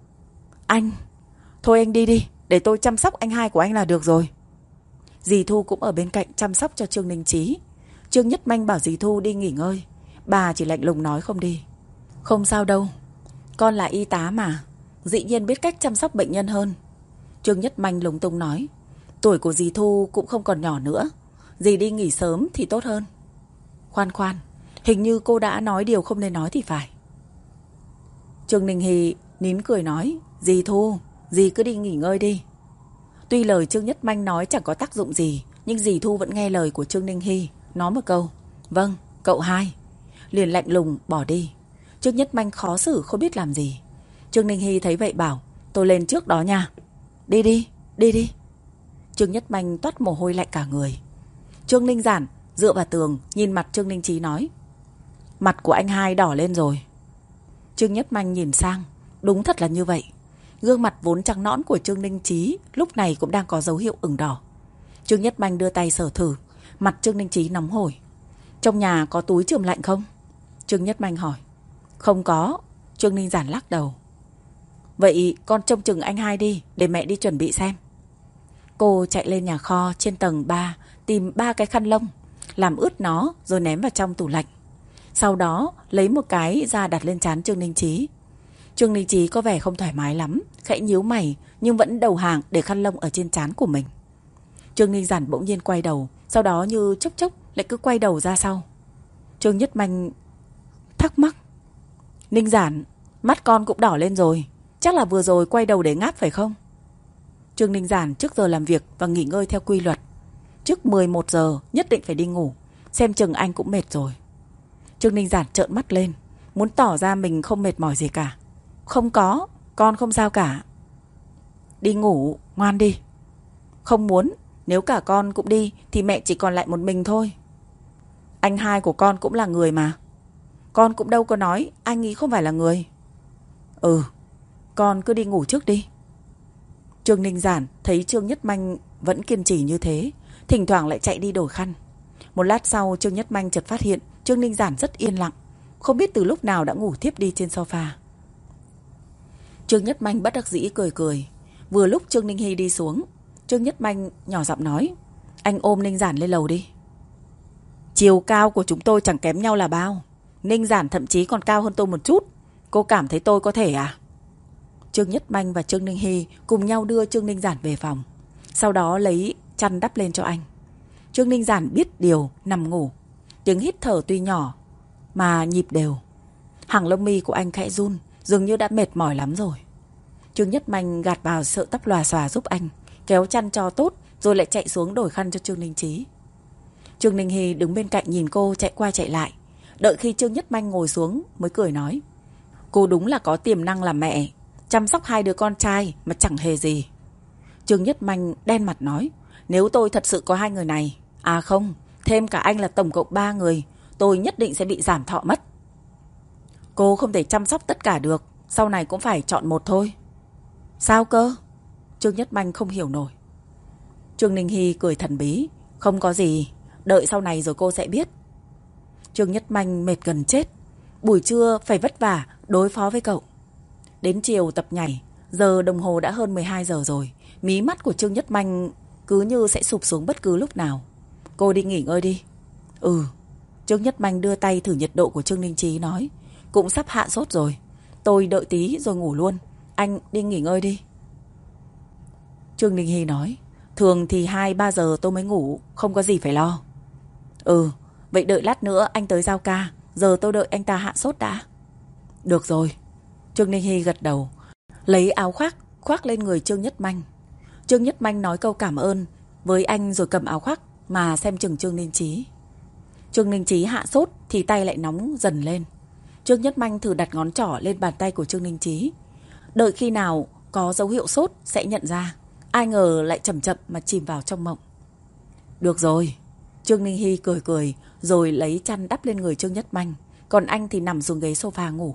Anh, thôi anh đi đi, để tôi chăm sóc anh hai của anh là được rồi. Dì Thu cũng ở bên cạnh chăm sóc cho Trương Ninh Chí. Trương Nhất Manh bảo dì Thu đi nghỉ ngơi, bà chỉ lạnh lùng nói không đi. Không sao đâu, con là y tá mà, dĩ nhiên biết cách chăm sóc bệnh nhân hơn. Trương Nhất Manh lúng túng nói, tuổi của dì Thu cũng không còn nhỏ nữa, dì đi nghỉ sớm thì tốt hơn. Khoan, hình như cô đã nói điều không nên nói thì phải. Trương Ninh Hy nín cười nói, dì Thu, dì cứ đi nghỉ ngơi đi. Tuy lời Trương Nhất Manh nói chẳng có tác dụng gì, nhưng dì Thu vẫn nghe lời của Trương Ninh Hy, nói một câu, vâng, cậu hai, liền lạnh lùng bỏ đi. Trương Nhất Manh khó xử không biết làm gì. Trương Ninh Hy thấy vậy bảo, tôi lên trước đó nha. Đi đi. Trương Nhất Manh toát mồ hôi lạnh cả người. Trương Ninh Giản dựa vào tường nhìn mặt Trương Ninh Chí nói, mặt của anh hai đỏ lên rồi. Trương Nhất Manh nhìn sang, đúng thật là như vậy. Gương mặt vốn trắng nõn của Trương Ninh Chí lúc này cũng đang có dấu hiệu ửng đỏ. Trương Nhất Manh đưa tay sờ thử, mặt Trương Ninh Chí nóng hổi. Trong nhà có túi chườm lạnh không? Trương Nhất Manh hỏi. Không có. Trương Ninh Giản lắc đầu. Vậy con trông chừng anh hai đi, để mẹ đi chuẩn bị xem. Cô chạy lên nhà kho trên tầng 3 tìm 3 cái khăn lông, làm ướt nó rồi ném vào trong tủ lạnh. Sau đó lấy một cái ra đặt lên trán Trương Ninh Chí. Trương Ninh Chí có vẻ không thoải mái lắm, khẽ nhíu mày nhưng vẫn đầu hàng để khăn lông ở trên trán của mình. Trương Ninh Giản bỗng nhiên quay đầu, sau đó như chốc chốc lại cứ quay đầu ra sau. Trương Nhất Manh thắc mắc, Ninh Giản, mắt con cũng đỏ lên rồi, chắc là vừa rồi quay đầu để ngáp phải không? Trương Ninh Giản trước giờ làm việc và nghỉ ngơi theo quy luật, trước 11 giờ nhất định phải đi ngủ, xem chừng anh cũng mệt rồi. Trương Ninh Giản trợn mắt lên, muốn tỏ ra mình không mệt mỏi gì cả. Không có, con không sao cả. Đi ngủ, ngoan đi. Không muốn, nếu cả con cũng đi thì mẹ chỉ còn lại một mình thôi. Anh hai của con cũng là người mà. Con cũng đâu có nói anh ấy không phải là người. Con cứ đi ngủ trước đi. Trương Ninh Giản thấy Trương Nhất Manh vẫn kiên trì như thế, thỉnh thoảng lại chạy đi đổi khăn. Một lát sau Trương Nhất Manh chợt phát hiện Trương Ninh Giản rất yên lặng, không biết từ lúc nào đã ngủ thiếp đi trên sofa. Trương Nhất Manh bất đắc dĩ cười cười. Vừa lúc Trương Ninh Hy đi xuống, Trương Nhất Manh nhỏ giọng nói, anh ôm Ninh Giản lên lầu đi. Chiều cao của chúng tôi chẳng kém nhau là bao, Ninh Giản thậm chí còn cao hơn tôi một chút. Cô cảm thấy tôi có thể à? Trương Nhất Manh và Trương Ninh Hy cùng nhau đưa Trương Ninh Giản về phòng. sau đó lấy chăn đắp lên cho anh. Trương Ninh Giản biết điều nằm ngủ. Tiếng hít thở tuy nhỏ mà nhịp đều. Hàng lông mi của anh khẽ run, dường như đã mệt mỏi lắm rồi. Trương Nhất Manh gạt vào sợi tóc lòa xòa giúp anh, kéo chăn cho tốt, rồi lại chạy xuống đổi khăn cho Trương Ninh Chí. Trương Ninh Hy đứng bên cạnh nhìn cô chạy qua chạy lại. Đợi khi Trương Nhất Manh ngồi xuống mới cười nói: cô đúng là có tiềm năng làm mẹ, chăm sóc 2 đứa con trai mà chẳng hề gì. Trương Nhất Manh đen mặt nói: nếu tôi thật sự có 2 người này, à không, thêm cả anh là tổng cộng 3 người, tôi nhất định sẽ bị giảm thọ mất. Cô không thể chăm sóc tất cả được, sau này cũng phải chọn một thôi. Sao cơ? Trương Nhất Manh không hiểu nổi. Trương Ninh Hy cười thần bí: không có gì, đợi sau này rồi cô sẽ biết. Trương Nhất Manh mệt gần chết, buổi trưa phải vất vả đối phó với cậu. Đến chiều tập nhảy, giờ đồng hồ đã hơn 12 giờ rồi. Mí mắt của Trương Nhất Manh cứ như sẽ sụp xuống bất cứ lúc nào. Cô đi nghỉ ngơi đi. Ừ. Trương Nhất Manh đưa tay thử nhiệt độ của Trương Ninh Chí nói: cũng sắp hạ sốt rồi, tôi đợi tí rồi ngủ luôn, anh đi nghỉ ngơi đi. Trương Ninh Hy nói: thường thì 2-3 giờ tôi mới ngủ, không có gì phải lo. Ừ, vậy đợi lát nữa anh tới giao ca, giờ tôi đợi anh ta hạ sốt đã. Được rồi. Trương Ninh Hy gật đầu, lấy áo khoác khoác lên người Trương Nhất Manh. Trương Nhất Manh nói câu cảm ơn với anh rồi cầm áo khoác mà xem chừng Trương Ninh Chí. Trương Ninh Chí hạ sốt thì tay lại nóng dần lên. Trương Nhất Manh thử đặt ngón trỏ lên bàn tay của Trương Ninh Chí, đợi khi nào có dấu hiệu sốt sẽ nhận ra. Ai ngờ lại chậm chậm mà chìm vào trong mộng. Được rồi. Trương Ninh Hy cười cười rồi lấy chăn đắp lên người Trương Nhất Manh, còn anh thì nằm xuống ghế sofa ngủ.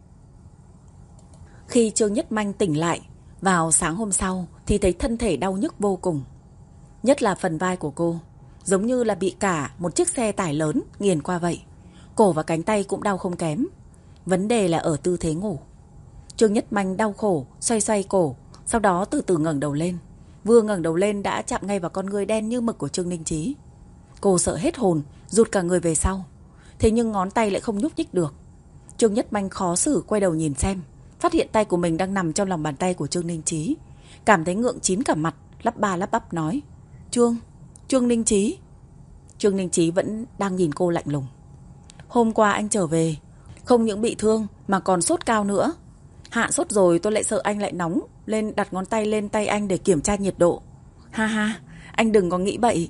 Khi Trương Nhất Manh tỉnh lại vào sáng hôm sau thì thấy thân thể đau nhức vô cùng. Nhất là phần vai của cô, giống như là bị cả một chiếc xe tải lớn nghiền qua vậy. Cổ và cánh tay cũng đau không kém. Vấn đề là ở tư thế ngủ. Trương Nhất Manh đau khổ xoay xoay cổ, sau đó từ từ ngẩng đầu lên. Vừa ngẩng đầu lên đã chạm ngay vào con ngươi đen như mực của Trương Ninh Chí. Cô sợ hết hồn, rụt cả người về sau. Thế nhưng ngón tay lại không nhúc nhích được. Trương Nhất Manh khó xử quay đầu nhìn xem, phát hiện tay của mình đang nằm trong lòng bàn tay của Trương Ninh Chí. Cảm thấy ngượng chín cả mặt, lắp ba lắp bắp nói: Trương Ninh Chí. Trương Ninh Chí vẫn đang nhìn cô lạnh lùng. Hôm qua anh trở về, không những bị thương mà còn sốt cao nữa. Hạ sốt rồi tôi lại sợ anh lại nóng lên, đặt ngón tay lên tay anh để kiểm tra nhiệt độ. Ha ha, anh đừng có nghĩ bậy.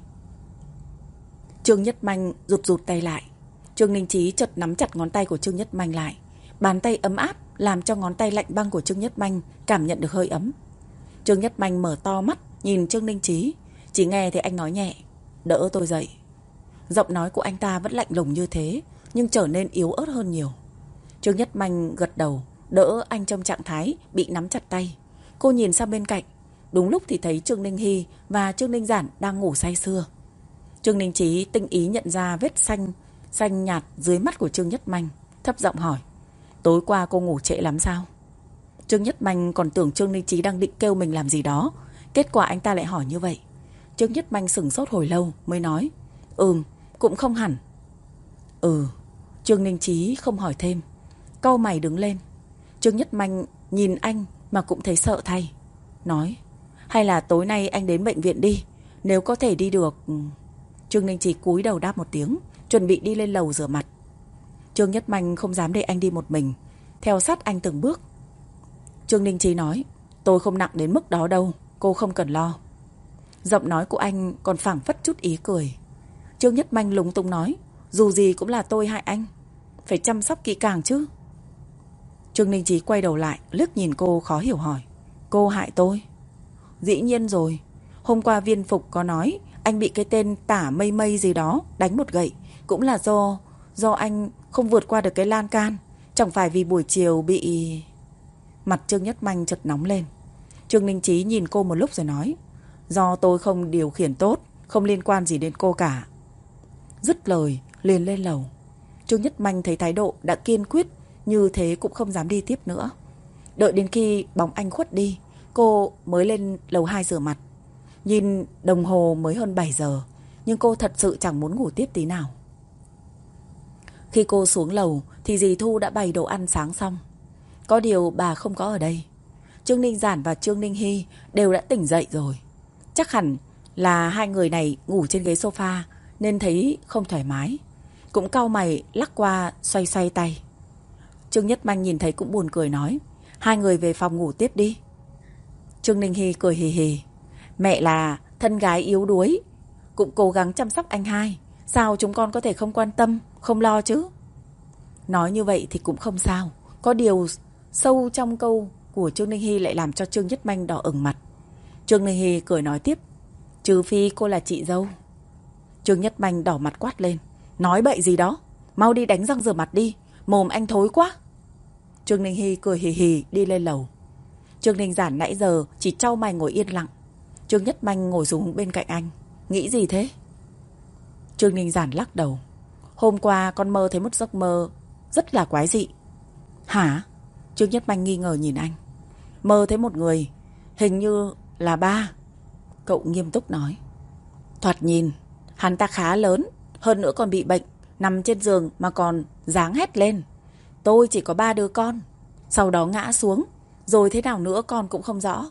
Trương Nhất Manh rụt tay lại. Trương Ninh Chí chợt nắm chặt ngón tay của Trương Nhất Manh lại. Bàn tay ấm áp làm cho ngón tay lạnh băng của Trương Nhất Manh cảm nhận được hơi ấm. Trương Nhất Manh mở to mắt nhìn Trương Ninh Chí, chỉ nghe thấy anh nói nhẹ: đỡ tôi dậy. Giọng nói của anh ta vẫn lạnh lùng như thế, nhưng trở nên yếu ớt hơn nhiều. Trương Nhất Manh gật đầu, đỡ anh trong trạng thái bị nắm chặt tay. Cô nhìn sang bên cạnh, đúng lúc thì thấy Trương Ninh Hy và Trương Ninh Giản đang ngủ say sưa. Trương Ninh Chí tinh ý nhận ra vết xanh nhạt dưới mắt của Trương Nhất Manh, thấp giọng hỏi: tối qua cô ngủ trễ lắm sao? Trương Nhất Manh còn tưởng Trương Ninh Chí đang định kêu mình làm gì đó, kết quả anh ta lại hỏi như vậy. Trương Nhất Manh sửng sốt hồi lâu mới nói: cũng không hẳn. Trương Ninh Chí không hỏi thêm, cau mày đứng lên. Trương Nhất Manh nhìn anh mà cũng thấy sợ thay, nói: hay là tối nay anh đến bệnh viện đi, nếu có thể đi được. Trương Ninh Chí cúi đầu đáp một tiếng, chuẩn bị đi lên lầu rửa mặt. Trương Nhất Manh không dám để anh đi một mình, theo sát anh từng bước. Trương Ninh Chí nói: tôi không nặng đến mức đó đâu, cô không cần lo. Giọng nói của anh còn phảng phất chút ý cười. Trương Nhất Manh lúng túng nói: dù gì cũng là tôi hại anh, phải chăm sóc kỹ càng chứ. Trương Ninh Chí quay đầu lại liếc nhìn cô khó hiểu hỏi: cô hại tôi? Dĩ nhiên rồi, hôm qua Viên Phục có nói anh bị cái tên Tả Mây Mây gì đó đánh một gậy, cũng là do anh không vượt qua được cái lan can. Chẳng phải vì buổi chiều bị... Mặt Trương Nhất Manh chợt nóng lên. Trương Ninh Chí nhìn cô một lúc rồi nói: do tôi không điều khiển tốt, không liên quan gì đến cô cả. Dứt lời liền lên lầu. Trương Nhất Manh thấy thái độ đã kiên quyết như thế cũng không dám đi tiếp nữa. Đợi đến khi bóng anh khuất đi, cô mới lên lầu 2 rửa mặt. Nhìn đồng hồ mới hơn 7 giờ, nhưng cô thật sự chẳng muốn ngủ tiếp tí nào. Khi cô xuống lầu thì dì Thu đã bày đồ ăn sáng xong. Có điều bà không có ở đây. Trương Ninh Giản và Trương Ninh Hy đều đã tỉnh dậy rồi. Chắc hẳn là hai người này ngủ trên ghế sofa nên thấy không thoải mái. Cũng cau mày lắc qua xoay xoay tay. Trương Nhất Manh nhìn thấy cũng buồn cười nói, hai người về phòng ngủ tiếp đi. Trương Ninh Hy cười hì hì. Mẹ là thân gái yếu đuối, cũng cố gắng chăm sóc anh hai. Sao chúng con có thể không quan tâm, không lo chứ? Nói như vậy thì cũng không sao. Có điều sâu trong câu của Trương Ninh Hy lại làm cho Trương Nhất Manh đỏ ửng mặt. Trương Ninh Hy cười nói tiếp, trừ phi cô là chị dâu. Trương Nhất Manh đỏ mặt quát lên, nói bậy gì đó, mau đi đánh răng rửa mặt đi, mồm anh thối quá. Trương Ninh Hy cười hì hì đi lên lầu. Trương Ninh Giản nãy giờ chỉ trao mày ngồi yên lặng. Trương Nhất Manh ngồi xuống bên cạnh anh. Nghĩ gì thế? Trương Ninh Giản lắc đầu. Hôm qua con mơ thấy một giấc mơ rất là quái dị. Hả? Trương Nhất Manh nghi ngờ nhìn anh. Mơ thấy một người, hình như là ba. Cậu nghiêm túc nói. Thoạt nhìn hắn ta khá lớn, hơn nữa còn bị bệnh, nằm trên giường mà còn dáng hét lên, tôi chỉ có 3 đứa con. Sau đó ngã xuống, rồi thế nào nữa con cũng không rõ.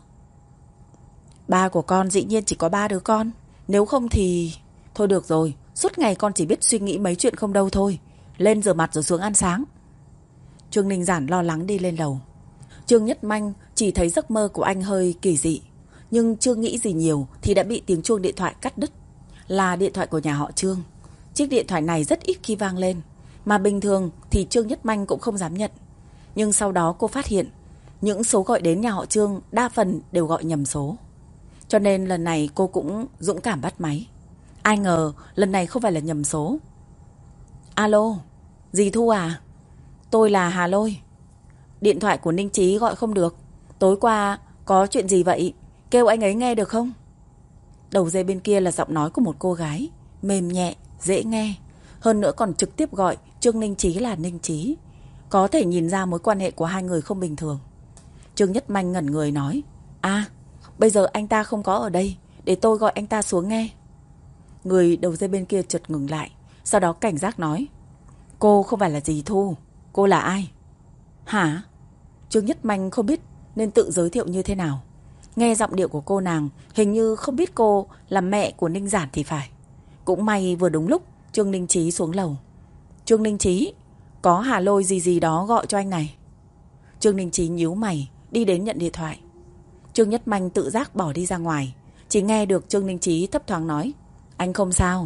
Ba của con dĩ nhiên chỉ có 3 đứa con. Nếu không thì... Thôi được rồi, suốt ngày con chỉ biết suy nghĩ mấy chuyện không đâu thôi. Lên rửa mặt rồi xuống ăn sáng. Trương Ninh Giản lo lắng đi lên lầu. Trương Nhất Manh chỉ thấy giấc mơ của anh hơi kỳ dị, nhưng chưa nghĩ gì nhiều thì đã bị tiếng chuông điện thoại cắt đứt. Là điện thoại của nhà họ Trương. Chiếc điện thoại này rất ít khi vang lên, mà bình thường thì Trương Nhất Manh cũng không dám nhận. Nhưng sau đó cô phát hiện những số gọi đến nhà họ Trương đa phần đều gọi nhầm số. Cho nên lần này cô cũng dũng cảm bắt máy. Ai ngờ lần này không phải là nhầm số. Alo, dì Thu à? Tôi là Hà Lôi. Điện thoại của Ninh Chí gọi không được. Tối qua có chuyện gì vậy? Kêu anh ấy nghe được không? Đầu dây bên kia là giọng nói của một cô gái, mềm nhẹ, dễ nghe. Hơn nữa còn trực tiếp gọi Trương Ninh Chí là Ninh Chí. Có thể nhìn ra mối quan hệ của hai người không bình thường. Trương Nhất Manh ngẩn người nói, bây giờ anh ta không có ở đây, để tôi gọi anh ta xuống nghe. Người đầu dây bên kia chợt ngừng lại, sau đó cảnh giác nói, cô không phải là dì Thu, cô là ai? Hả? Trương Nhất Manh không biết nên tự giới thiệu như thế nào. Nghe giọng điệu của cô nàng, hình như không biết cô là mẹ của Ninh Giản thì phải. Cũng may vừa đúng lúc Trương Ninh Chí xuống lầu. Trương Ninh Chí, có Hà Lôi gì gì đó gọi cho anh này. Trương Ninh Chí nhíu mày, đi đến nhận điện thoại. Trương Nhất Manh tự giác bỏ đi ra ngoài. Chỉ nghe được Trương Ninh Chí thấp thoáng nói, anh không sao.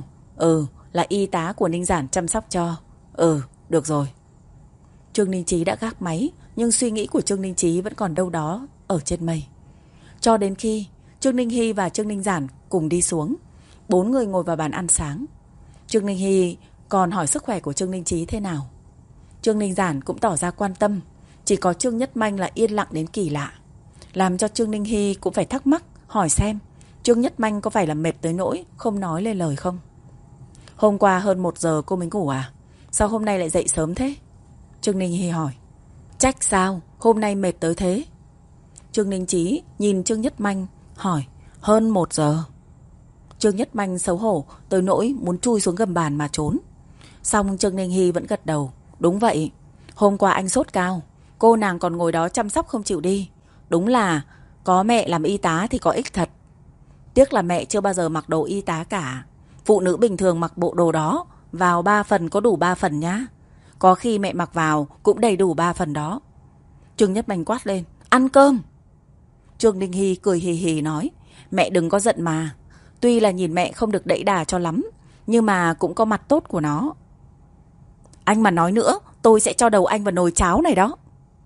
Là y tá của Ninh Giản chăm sóc cho. Được rồi. Trương Ninh Chí đã gác máy, nhưng suy nghĩ của Trương Ninh Chí vẫn còn đâu đó ở trên mây. Cho đến khi Trương Ninh Hy và Trương Ninh Giản cùng đi xuống, 4 người ngồi vào bàn ăn sáng. Trương Ninh Hy còn hỏi sức khỏe của Trương Ninh Chí thế nào. Trương Ninh Giản cũng tỏ ra quan tâm. Chỉ có Trương Nhất Manh là yên lặng đến kỳ lạ, làm cho Trương Ninh Hy cũng phải thắc mắc, hỏi xem Trương Nhất Manh có phải là mệt tới nỗi không nói lên lời không. Hôm qua hơn 1 giờ cô mới ngủ à? Sao hôm nay lại dậy sớm thế? Trương Ninh Hy hỏi. Trách sao, hôm nay mệt tới thế? Trương Ninh Chí nhìn Trương Nhất Manh hỏi, hơn 1 giờ. Trương Nhất Manh xấu hổ tới nỗi muốn chui xuống gầm bàn mà trốn. Xong Trương Ninh Hy vẫn gật đầu. Đúng vậy, hôm qua anh sốt cao, cô nàng còn ngồi đó chăm sóc không chịu đi. Đúng là có mẹ làm y tá thì có ích thật. Tiếc là mẹ chưa bao giờ mặc đồ y tá cả. Phụ nữ bình thường mặc bộ đồ đó vào 3 phần có đủ 3 phần nhá. Có khi mẹ mặc vào cũng đầy đủ 3 phần đó. Trương Nhất Manh quát lên, ăn cơm. Trương Ninh Hy cười hì hì nói, mẹ đừng có giận mà. Tuy là nhìn mẹ không được đẫy đà cho lắm, nhưng mà cũng có mặt tốt của nó. Anh mà nói nữa, tôi sẽ cho đầu anh vào nồi cháo này đó.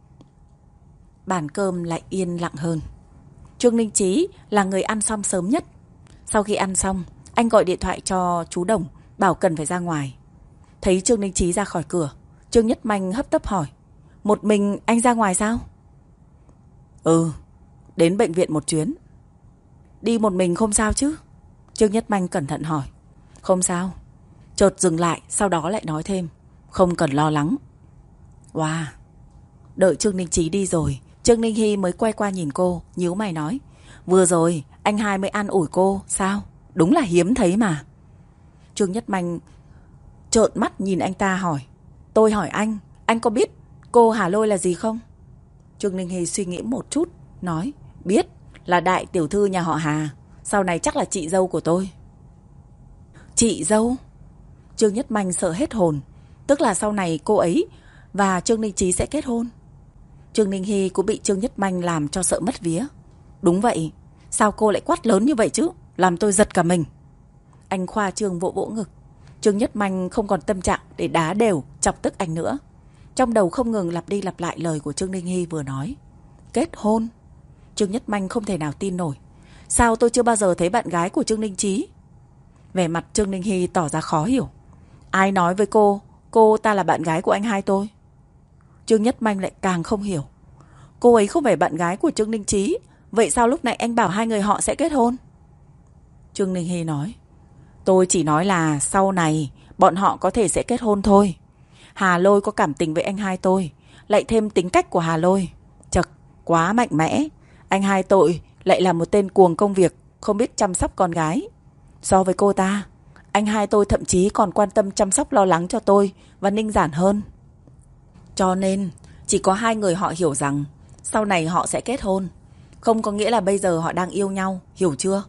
Bàn cơm lại yên lặng hơn. Trương Ninh Chí là người ăn xong sớm nhất. Sau khi ăn xong, anh gọi điện thoại cho chú Đồng, bảo cần phải ra ngoài. Thấy Trương Ninh Chí ra khỏi cửa, Trương Nhất Manh hấp tấp hỏi, một mình anh ra ngoài sao? Đến bệnh viện một chuyến. Đi một mình không sao chứ? Trương Nhất Manh cẩn thận hỏi. Không sao. Chợt dừng lại, sau đó lại nói thêm, không cần lo lắng. Wow. Đợi Trương Ninh Chí đi rồi, Trương Ninh Hy mới quay qua nhìn cô, nhíu mày nói, vừa rồi anh hai mới an ủi cô, sao? Đúng là hiếm thấy mà. Trương Nhất Manh trợn mắt nhìn anh ta hỏi, tôi hỏi anh có biết cô Hà Lôi là gì không? Trương Ninh Hy suy nghĩ một chút, nói, biết, là đại tiểu thư nhà họ Hà. sau này chắc là chị dâu của tôi. Chị dâu? Trương Nhất Manh sợ hết hồn. Tức là sau này cô ấy và Trương Ninh Chí sẽ kết hôn. Trương Ninh Hy cũng bị Trương Nhất Manh làm cho sợ mất vía. Đúng vậy, sao cô lại quát lớn như vậy chứ, làm tôi giật cả mình. Anh khoa trương vỗ vỗ ngực. Trương Nhất Manh không còn tâm trạng để đá đều chọc tức anh nữa. Trong đầu không ngừng lặp đi lặp lại lời của Trương Ninh Hy vừa nói. Kết hôn? Trương Nhất Manh không thể nào tin nổi. Sao tôi chưa bao giờ thấy bạn gái của Trương Ninh Chí? Vẻ mặt Trương Ninh Hy tỏ ra khó hiểu. Ai nói với cô ta là bạn gái của anh hai tôi? Trương Nhất Manh lại càng không hiểu. Cô ấy không phải bạn gái của Trương Ninh Chí, vậy sao lúc này anh bảo hai người họ sẽ kết hôn? Trương Ninh Hy nói, tôi chỉ nói là sau này bọn họ có thể sẽ kết hôn thôi. Hà Lôi có cảm tình với anh hai tôi, lại thêm tính cách của Hà Lôi chật, quá mạnh mẽ. Anh hai tôi lại là một tên cuồng công việc, không biết chăm sóc con gái. So với cô ta, anh hai tôi thậm chí còn quan tâm chăm sóc lo lắng cho tôi và Ninh Giản hơn. Cho nên chỉ có hai người họ hiểu rằng sau này họ sẽ kết hôn, không có nghĩa là bây giờ họ đang yêu nhau, hiểu chưa?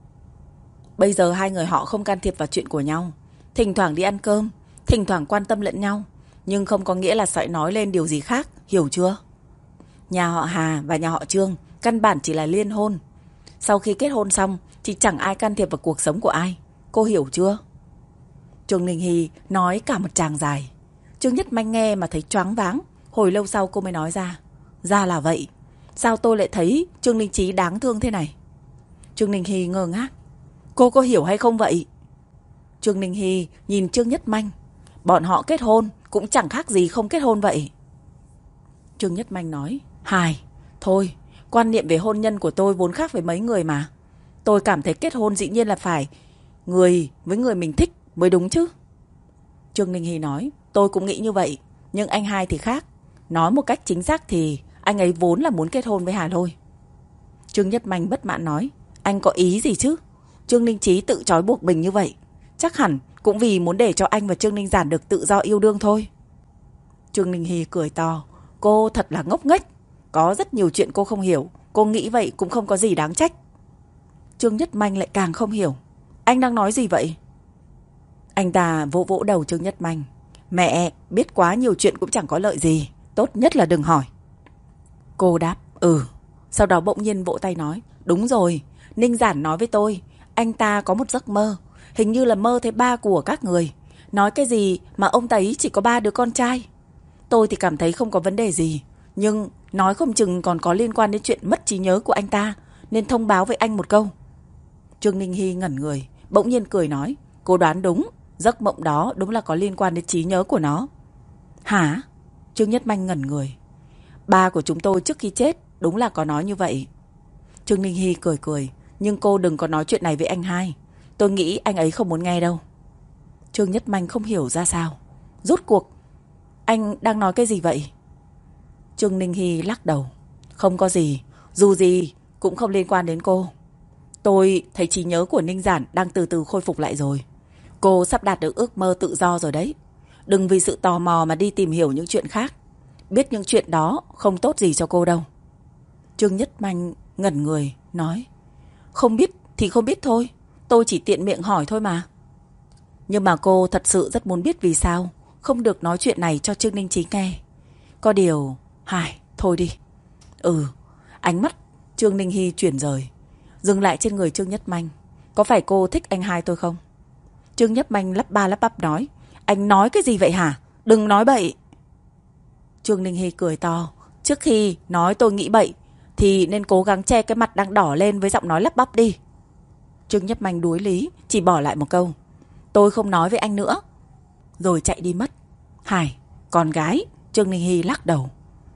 Bây giờ hai người họ không can thiệp vào chuyện của nhau, thỉnh thoảng đi ăn cơm, thỉnh thoảng quan tâm lẫn nhau, nhưng không có nghĩa là sẽ nói lên điều gì khác, hiểu chưa? Nhà họ Hà và nhà họ Trương căn bản chỉ là liên hôn. Sau khi kết hôn xong thì chẳng ai can thiệp vào cuộc sống của ai. Cô hiểu chưa? Trương Ninh Hy nói cả một tràng dài. Trương Nhất Manh nghe mà thấy choáng váng. Hồi lâu sau cô mới nói ra. Ra là vậy. Sao tôi lại thấy Trương Ninh Chí đáng thương thế này? Trương Ninh Hy ngơ ngác. Cô có hiểu hay không vậy? Trương Ninh Hy nhìn Trương Nhất Manh. Bọn họ kết hôn cũng chẳng khác gì không kết hôn vậy. Trương Nhất Manh nói. Hài, thôi, quan niệm về hôn nhân của tôi vốn khác với mấy người mà. Tôi cảm thấy kết hôn dĩ nhiên là phải người với người mình thích mới đúng chứ. Trương Ninh Hy nói. Tôi cũng nghĩ như vậy, nhưng anh hai thì khác. Nói một cách chính xác thì anh ấy vốn là muốn kết hôn với Hà Lôi. Trương Nhất Manh bất mãn nói. Anh có ý gì chứ? Trương Ninh Chí tự trói buộc mình như vậy, chắc hẳn cũng vì muốn để cho anh và Trương Ninh Giản được tự do yêu đương thôi. Trương Ninh Hy cười to. Cô thật là ngốc nghếch. Có rất nhiều chuyện cô không hiểu. Cô nghĩ vậy cũng không có gì đáng trách. Trương Nhất Manh lại càng không hiểu. Anh đang nói gì vậy? Anh ta vỗ vỗ đầu Trương Nhất Manh. Mẹ, biết quá nhiều chuyện cũng chẳng có lợi gì, tốt nhất là đừng hỏi. Cô đáp, Sau đó bỗng nhiên vỗ tay nói, đúng rồi, Ninh Giản nói với tôi, anh ta có một giấc mơ, hình như là mơ thấy ba của các người. Nói cái gì mà ông ta ấy chỉ có 3 đứa con trai. Tôi thì cảm thấy không có vấn đề gì, nhưng nói không chừng còn có liên quan đến chuyện mất trí nhớ của anh ta, nên thông báo với anh một câu. Trương Ninh Hy ngẩn người, bỗng nhiên cười nói, cô đoán đúng, giấc mộng đó đúng là có liên quan đến trí nhớ của nó. Hả? Trương Nhất Manh ngẩn người. Ba của chúng tôi trước khi chết đúng là có nói như vậy. Trương Ninh Hy cười cười, nhưng cô đừng có nói chuyện này với anh hai. Tôi nghĩ anh ấy không muốn nghe đâu. Trương Nhất Manh không hiểu ra sao. Rốt cuộc anh đang nói cái gì vậy? Trương Ninh Hy lắc đầu. Không có gì, dù gì cũng không liên quan đến cô. Tôi thấy trí nhớ của Ninh Giản đang từ từ khôi phục lại rồi. Cô sắp đạt được ước mơ tự do rồi đấy. Đừng vì sự tò mò mà đi tìm hiểu những chuyện khác. Biết những chuyện đó không tốt gì cho cô đâu. Trương Nhất Manh ngẩn người, nói, không biết thì không biết thôi, tôi chỉ tiện miệng hỏi thôi mà. Nhưng mà cô thật sự rất muốn biết vì sao không được nói chuyện này cho Trương Ninh Chí nghe. Có điều, thôi đi. Ánh mắt Trương Ninh Hy chuyển rời, dừng lại trên người Trương Nhất Manh. Có phải cô thích anh hai tôi không? Trương Nhất Manh lắp ba lắp bắp nói, anh nói cái gì vậy hả? Đừng nói bậy. Trương Ninh Hy cười to. Trước khi nói tôi nghĩ bậy thì nên cố gắng che cái mặt đang đỏ lên với giọng nói lắp bắp đi. Trương Nhất Manh đuối lý, chỉ bỏ lại một câu, tôi không nói với anh nữa, rồi chạy đi mất. Con gái. Trương Ninh Hy lắc đầu.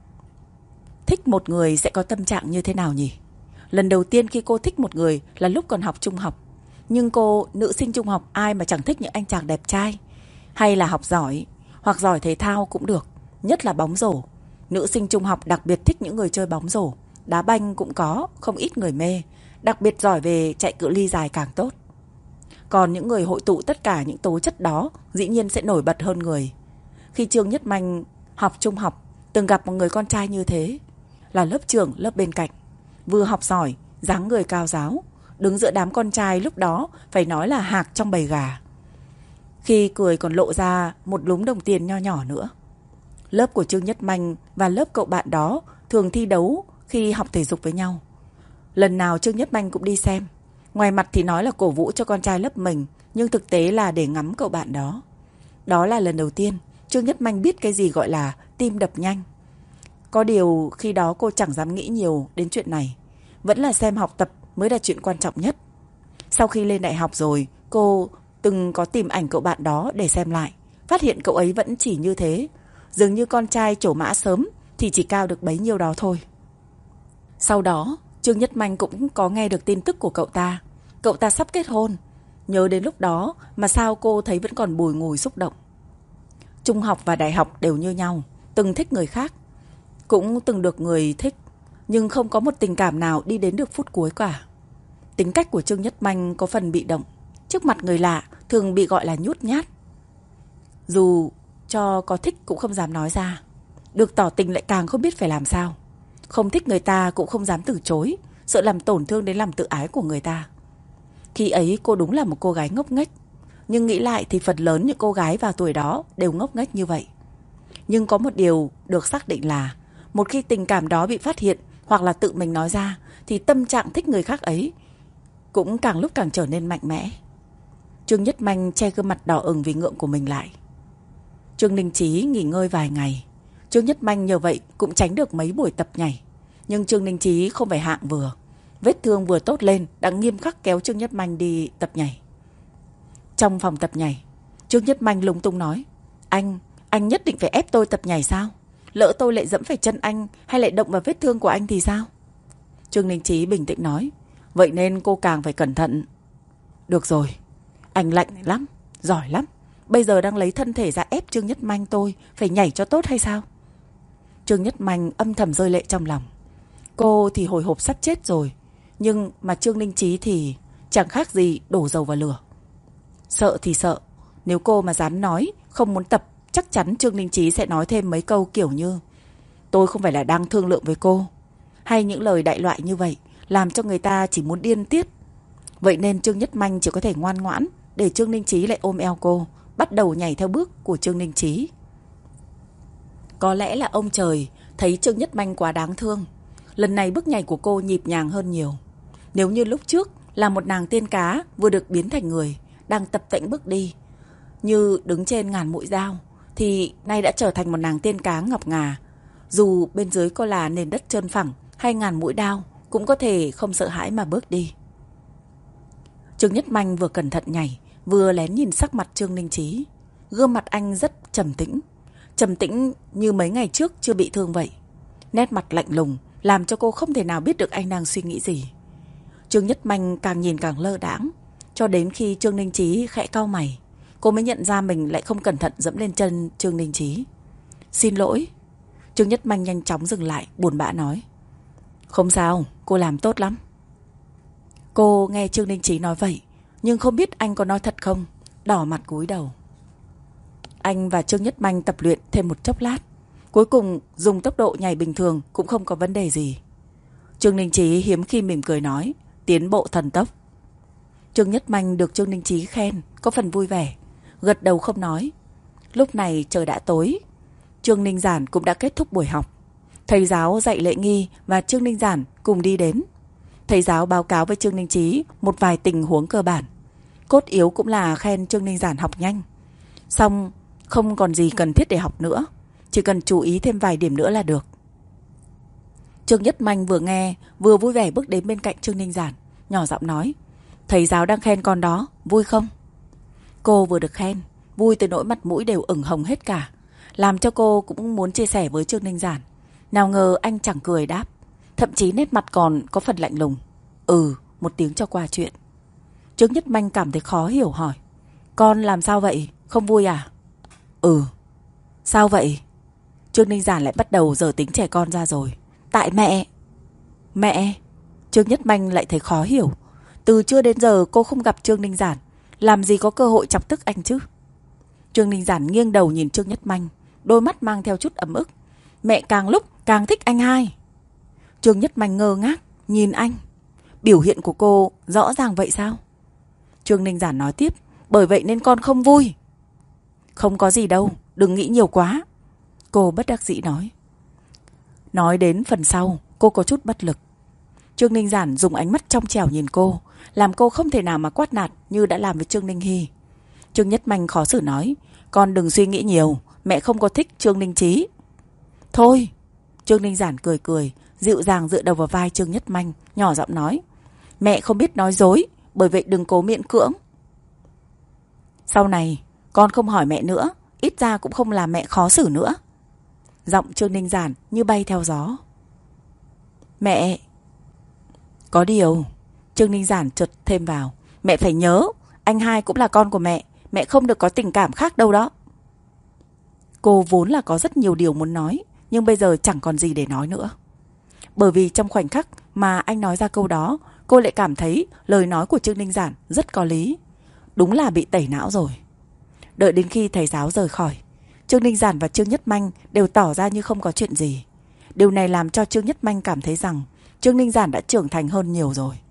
Thích một người sẽ có tâm trạng như thế nào nhỉ? Lần đầu tiên khi cô thích một người là lúc còn học trung học. Nhưng cô, nữ sinh trung học, ai mà chẳng thích những anh chàng đẹp trai, hay là học giỏi, hoặc giỏi thể thao cũng được, nhất là bóng rổ. Nữ sinh trung học đặc biệt thích những người chơi bóng rổ. Đá banh cũng có, không ít người mê, đặc biệt giỏi về chạy cự ly dài càng tốt. Còn những người hội tụ tất cả những tố chất đó dĩ nhiên sẽ nổi bật hơn người. Khi Trương Nhất Manh học trung học, từng gặp một người con trai như thế, là lớp trưởng lớp bên cạnh, vừa học giỏi, dáng người cao ráo, đứng giữa đám con trai lúc đó phải nói là hạc trong bầy gà. Khi cười còn lộ ra một lúm đồng tiền nho nhỏ nữa. Lớp của Trương Nhất Manh và lớp cậu bạn đó thường thi đấu khi học thể dục với nhau. Lần nào Trương Nhất Manh cũng đi xem. Ngoài mặt thì nói là cổ vũ cho con trai lớp mình, nhưng thực tế là để ngắm cậu bạn đó. Đó là lần đầu tiên Trương Nhất Manh biết cái gì gọi là tim đập nhanh. Có điều khi đó cô chẳng dám nghĩ nhiều đến chuyện này. Vẫn là xem học tập mới là chuyện quan trọng nhất. Sau khi lên đại học rồi, cô từng có tìm ảnh cậu bạn đó để xem lại. Phát hiện cậu ấy vẫn chỉ như thế. Dường như con trai trổ mã sớm thì chỉ cao được bấy nhiêu đó thôi. Sau đó, Trương Nhất Manh cũng có nghe được tin tức của cậu ta. Cậu ta sắp kết hôn. Nhớ đến lúc đó mà sao cô thấy vẫn còn bùi ngùi xúc động. Trung học và đại học đều như nhau, từng thích người khác, cũng từng được người thích, nhưng không có một tình cảm nào đi đến được phút cuối cả. Tính cách của Trương Nhất Manh có phần bị động, trước mặt người lạ thường bị gọi là nhút nhát. Dù cho có thích cũng không dám nói ra, được tỏ tình lại càng không biết phải làm sao. Không thích người ta cũng không dám từ chối, sợ làm tổn thương đến lòng tự ái của người ta. Khi ấy cô đúng là một cô gái ngốc nghếch, nhưng nghĩ lại thì phần lớn những cô gái vào tuổi đó đều ngốc nghếch như vậy. Nhưng có một điều được xác định là một khi tình cảm đó bị phát hiện hoặc là tự mình nói ra thì tâm trạng thích người khác ấy cũng càng lúc càng trở nên mạnh mẽ. Trương Nhất Manh che gương mặt đỏ ửng vì ngượng của mình lại. Trương Ninh Chí nghỉ ngơi vài ngày. Trương Nhất Manh nhờ vậy cũng tránh được mấy buổi tập nhảy. Nhưng Trương Ninh Chí không phải hạng vừa. Vết thương vừa tốt lên đã nghiêm khắc kéo Trương Nhất Manh đi tập nhảy. Trong phòng tập nhảy, Trương Nhất Manh lúng túng nói: Anh nhất định phải ép tôi tập nhảy sao? Lỡ tôi lại dẫm phải chân anh hay lại động vào vết thương của anh thì sao? Trương Ninh Chí bình tĩnh nói: Vậy nên cô càng phải cẩn thận. Được rồi, anh lạnh lắm, giỏi lắm. Bây giờ đang lấy thân thể ra ép Trương Nhất Manh tôi phải nhảy cho tốt hay sao? Trương Nhất Manh âm thầm rơi lệ trong lòng. Cô thì hồi hộp sắp chết rồi, nhưng mà Trương Ninh Chí thì chẳng khác gì đổ dầu vào lửa. Sợ thì sợ, nếu cô mà dám nói không muốn tập, chắc chắn Trương Ninh Chí sẽ nói thêm mấy câu kiểu như: Tôi không phải là đang thương lượng với cô. Hay những lời đại loại như vậy làm cho người ta chỉ muốn điên tiết. Vậy nên Trương Nhất Manh chỉ có thể ngoan ngoãn để Trương Ninh Chí lại ôm eo cô, bắt đầu nhảy theo bước của Trương Ninh Chí. Có lẽ là ông trời thấy Trương Nhất Manh quá đáng thương. Lần này bước nhảy của cô nhịp nhàng hơn nhiều. Nếu như lúc trước là một nàng tiên cá vừa được biến thành người, đang tập tễnh bước đi như đứng trên ngàn mũi dao, thì nay đã trở thành một nàng tiên cá ngọc ngà. Dù bên dưới có là nền đất trơn phẳng hay ngàn mũi đao, cũng có thể không sợ hãi mà bước đi. Trương Nhất Manh vừa cẩn thận nhảy, vừa lén nhìn sắc mặt Trương Ninh Chí. Gương mặt anh rất trầm tĩnh như mấy ngày trước chưa bị thương vậy. Nét mặt lạnh lùng làm cho cô không thể nào biết được anh đang suy nghĩ gì. Trương Nhất Manh càng nhìn càng lơ đãng, cho đến khi Trương Ninh Chí khẽ cau mày, cô mới nhận ra mình lại không cẩn thận dẫm lên chân Trương Ninh Chí. Xin lỗi. Trương Nhất Manh nhanh chóng dừng lại, buồn bã nói: Không sao, cô làm tốt lắm. Cô nghe Trương Ninh Chí nói vậy, nhưng không biết anh có nói thật không, đỏ mặt cúi đầu. Anh và Trương Nhất Manh tập luyện thêm một chốc lát, cuối cùng dùng tốc độ nhảy bình thường cũng không có vấn đề gì. Trương Ninh Chí hiếm khi mỉm cười nói: Tiến bộ thần tốc. Trương Nhất Manh được Trương Ninh Chí khen, có phần vui vẻ, gật đầu không nói. Lúc này trời đã tối, Trương Ninh Giản cũng đã kết thúc buổi học. Thầy giáo dạy lễ nghi và Trương Ninh Giản cùng đi đến. Thầy giáo báo cáo với Trương Ninh Chí một vài tình huống cơ bản. Cốt yếu cũng là khen Trương Ninh Giản học nhanh. Xong không còn gì cần thiết để học nữa, chỉ cần chú ý thêm vài điểm nữa là được. Trương Nhất Manh vừa nghe vừa vui vẻ bước đến bên cạnh Trương Ninh Giản, nhỏ giọng nói: Thầy giáo đang khen con đó, vui không? Cô vừa được khen, vui tới nỗi mặt mũi đều ửng hồng hết cả, làm cho cô cũng muốn chia sẻ với Trương Ninh Giản. Nào ngờ anh chẳng cười đáp, thậm chí nét mặt còn có phần lạnh lùng. Một tiếng cho qua chuyện. Trương Nhất Manh cảm thấy khó hiểu hỏi: Con làm sao vậy, không vui à? Sao vậy? Trương Ninh Giản lại bắt đầu giở tính trẻ con ra rồi. Tại mẹ. Trương Nhất Manh lại thấy khó hiểu. Từ trưa đến giờ cô không gặp Trương Ninh Giản, làm gì có cơ hội chọc tức anh chứ? Trương Ninh Giản nghiêng đầu nhìn Trương Nhất Manh, đôi mắt mang theo chút ấm ức. Mẹ càng lúc càng thích anh hai. Trương Nhất Manh ngơ ngác nhìn anh. Biểu hiện của cô rõ ràng vậy sao? Trương Ninh Giản nói tiếp, bởi vậy nên con không vui. Không có gì đâu, đừng nghĩ nhiều quá. Cô bất đắc dĩ nói. Nói đến phần sau, cô có chút bất lực. Trương Ninh Giản dùng ánh mắt trong trẻo nhìn cô, làm cô không thể nào mà quát nạt như đã làm với Trương Ninh Hy. Trương Nhất Manh khó xử nói, con đừng suy nghĩ nhiều, mẹ không có thích Trương Ninh Chí. Thôi, Trương Ninh Giản cười cười, dịu dàng dựa đầu vào vai Trương Nhất Manh, nhỏ giọng nói, mẹ không biết nói dối, bởi vậy đừng cố miễn cưỡng. Sau này, con không hỏi mẹ nữa, ít ra cũng không làm mẹ khó xử nữa. Giọng Trương Ninh Giản như bay theo gió. Mẹ... Có điều, Trương Ninh Giản chợt thêm vào, mẹ phải nhớ, anh hai cũng là con của mẹ không được có tình cảm khác đâu đó. Cô vốn là có rất nhiều điều muốn nói, nhưng bây giờ chẳng còn gì để nói nữa. Bởi vì trong khoảnh khắc mà anh nói ra câu đó, cô lại cảm thấy lời nói của Trương Ninh Giản rất có lý. Đúng là bị tẩy não rồi. Đợi đến khi thầy giáo rời khỏi, Trương Ninh Giản và Trương Nhất Manh đều tỏ ra như không có chuyện gì. Điều này làm cho Trương Nhất Manh cảm thấy rằng Trương Ninh Giản đã trưởng thành hơn nhiều rồi.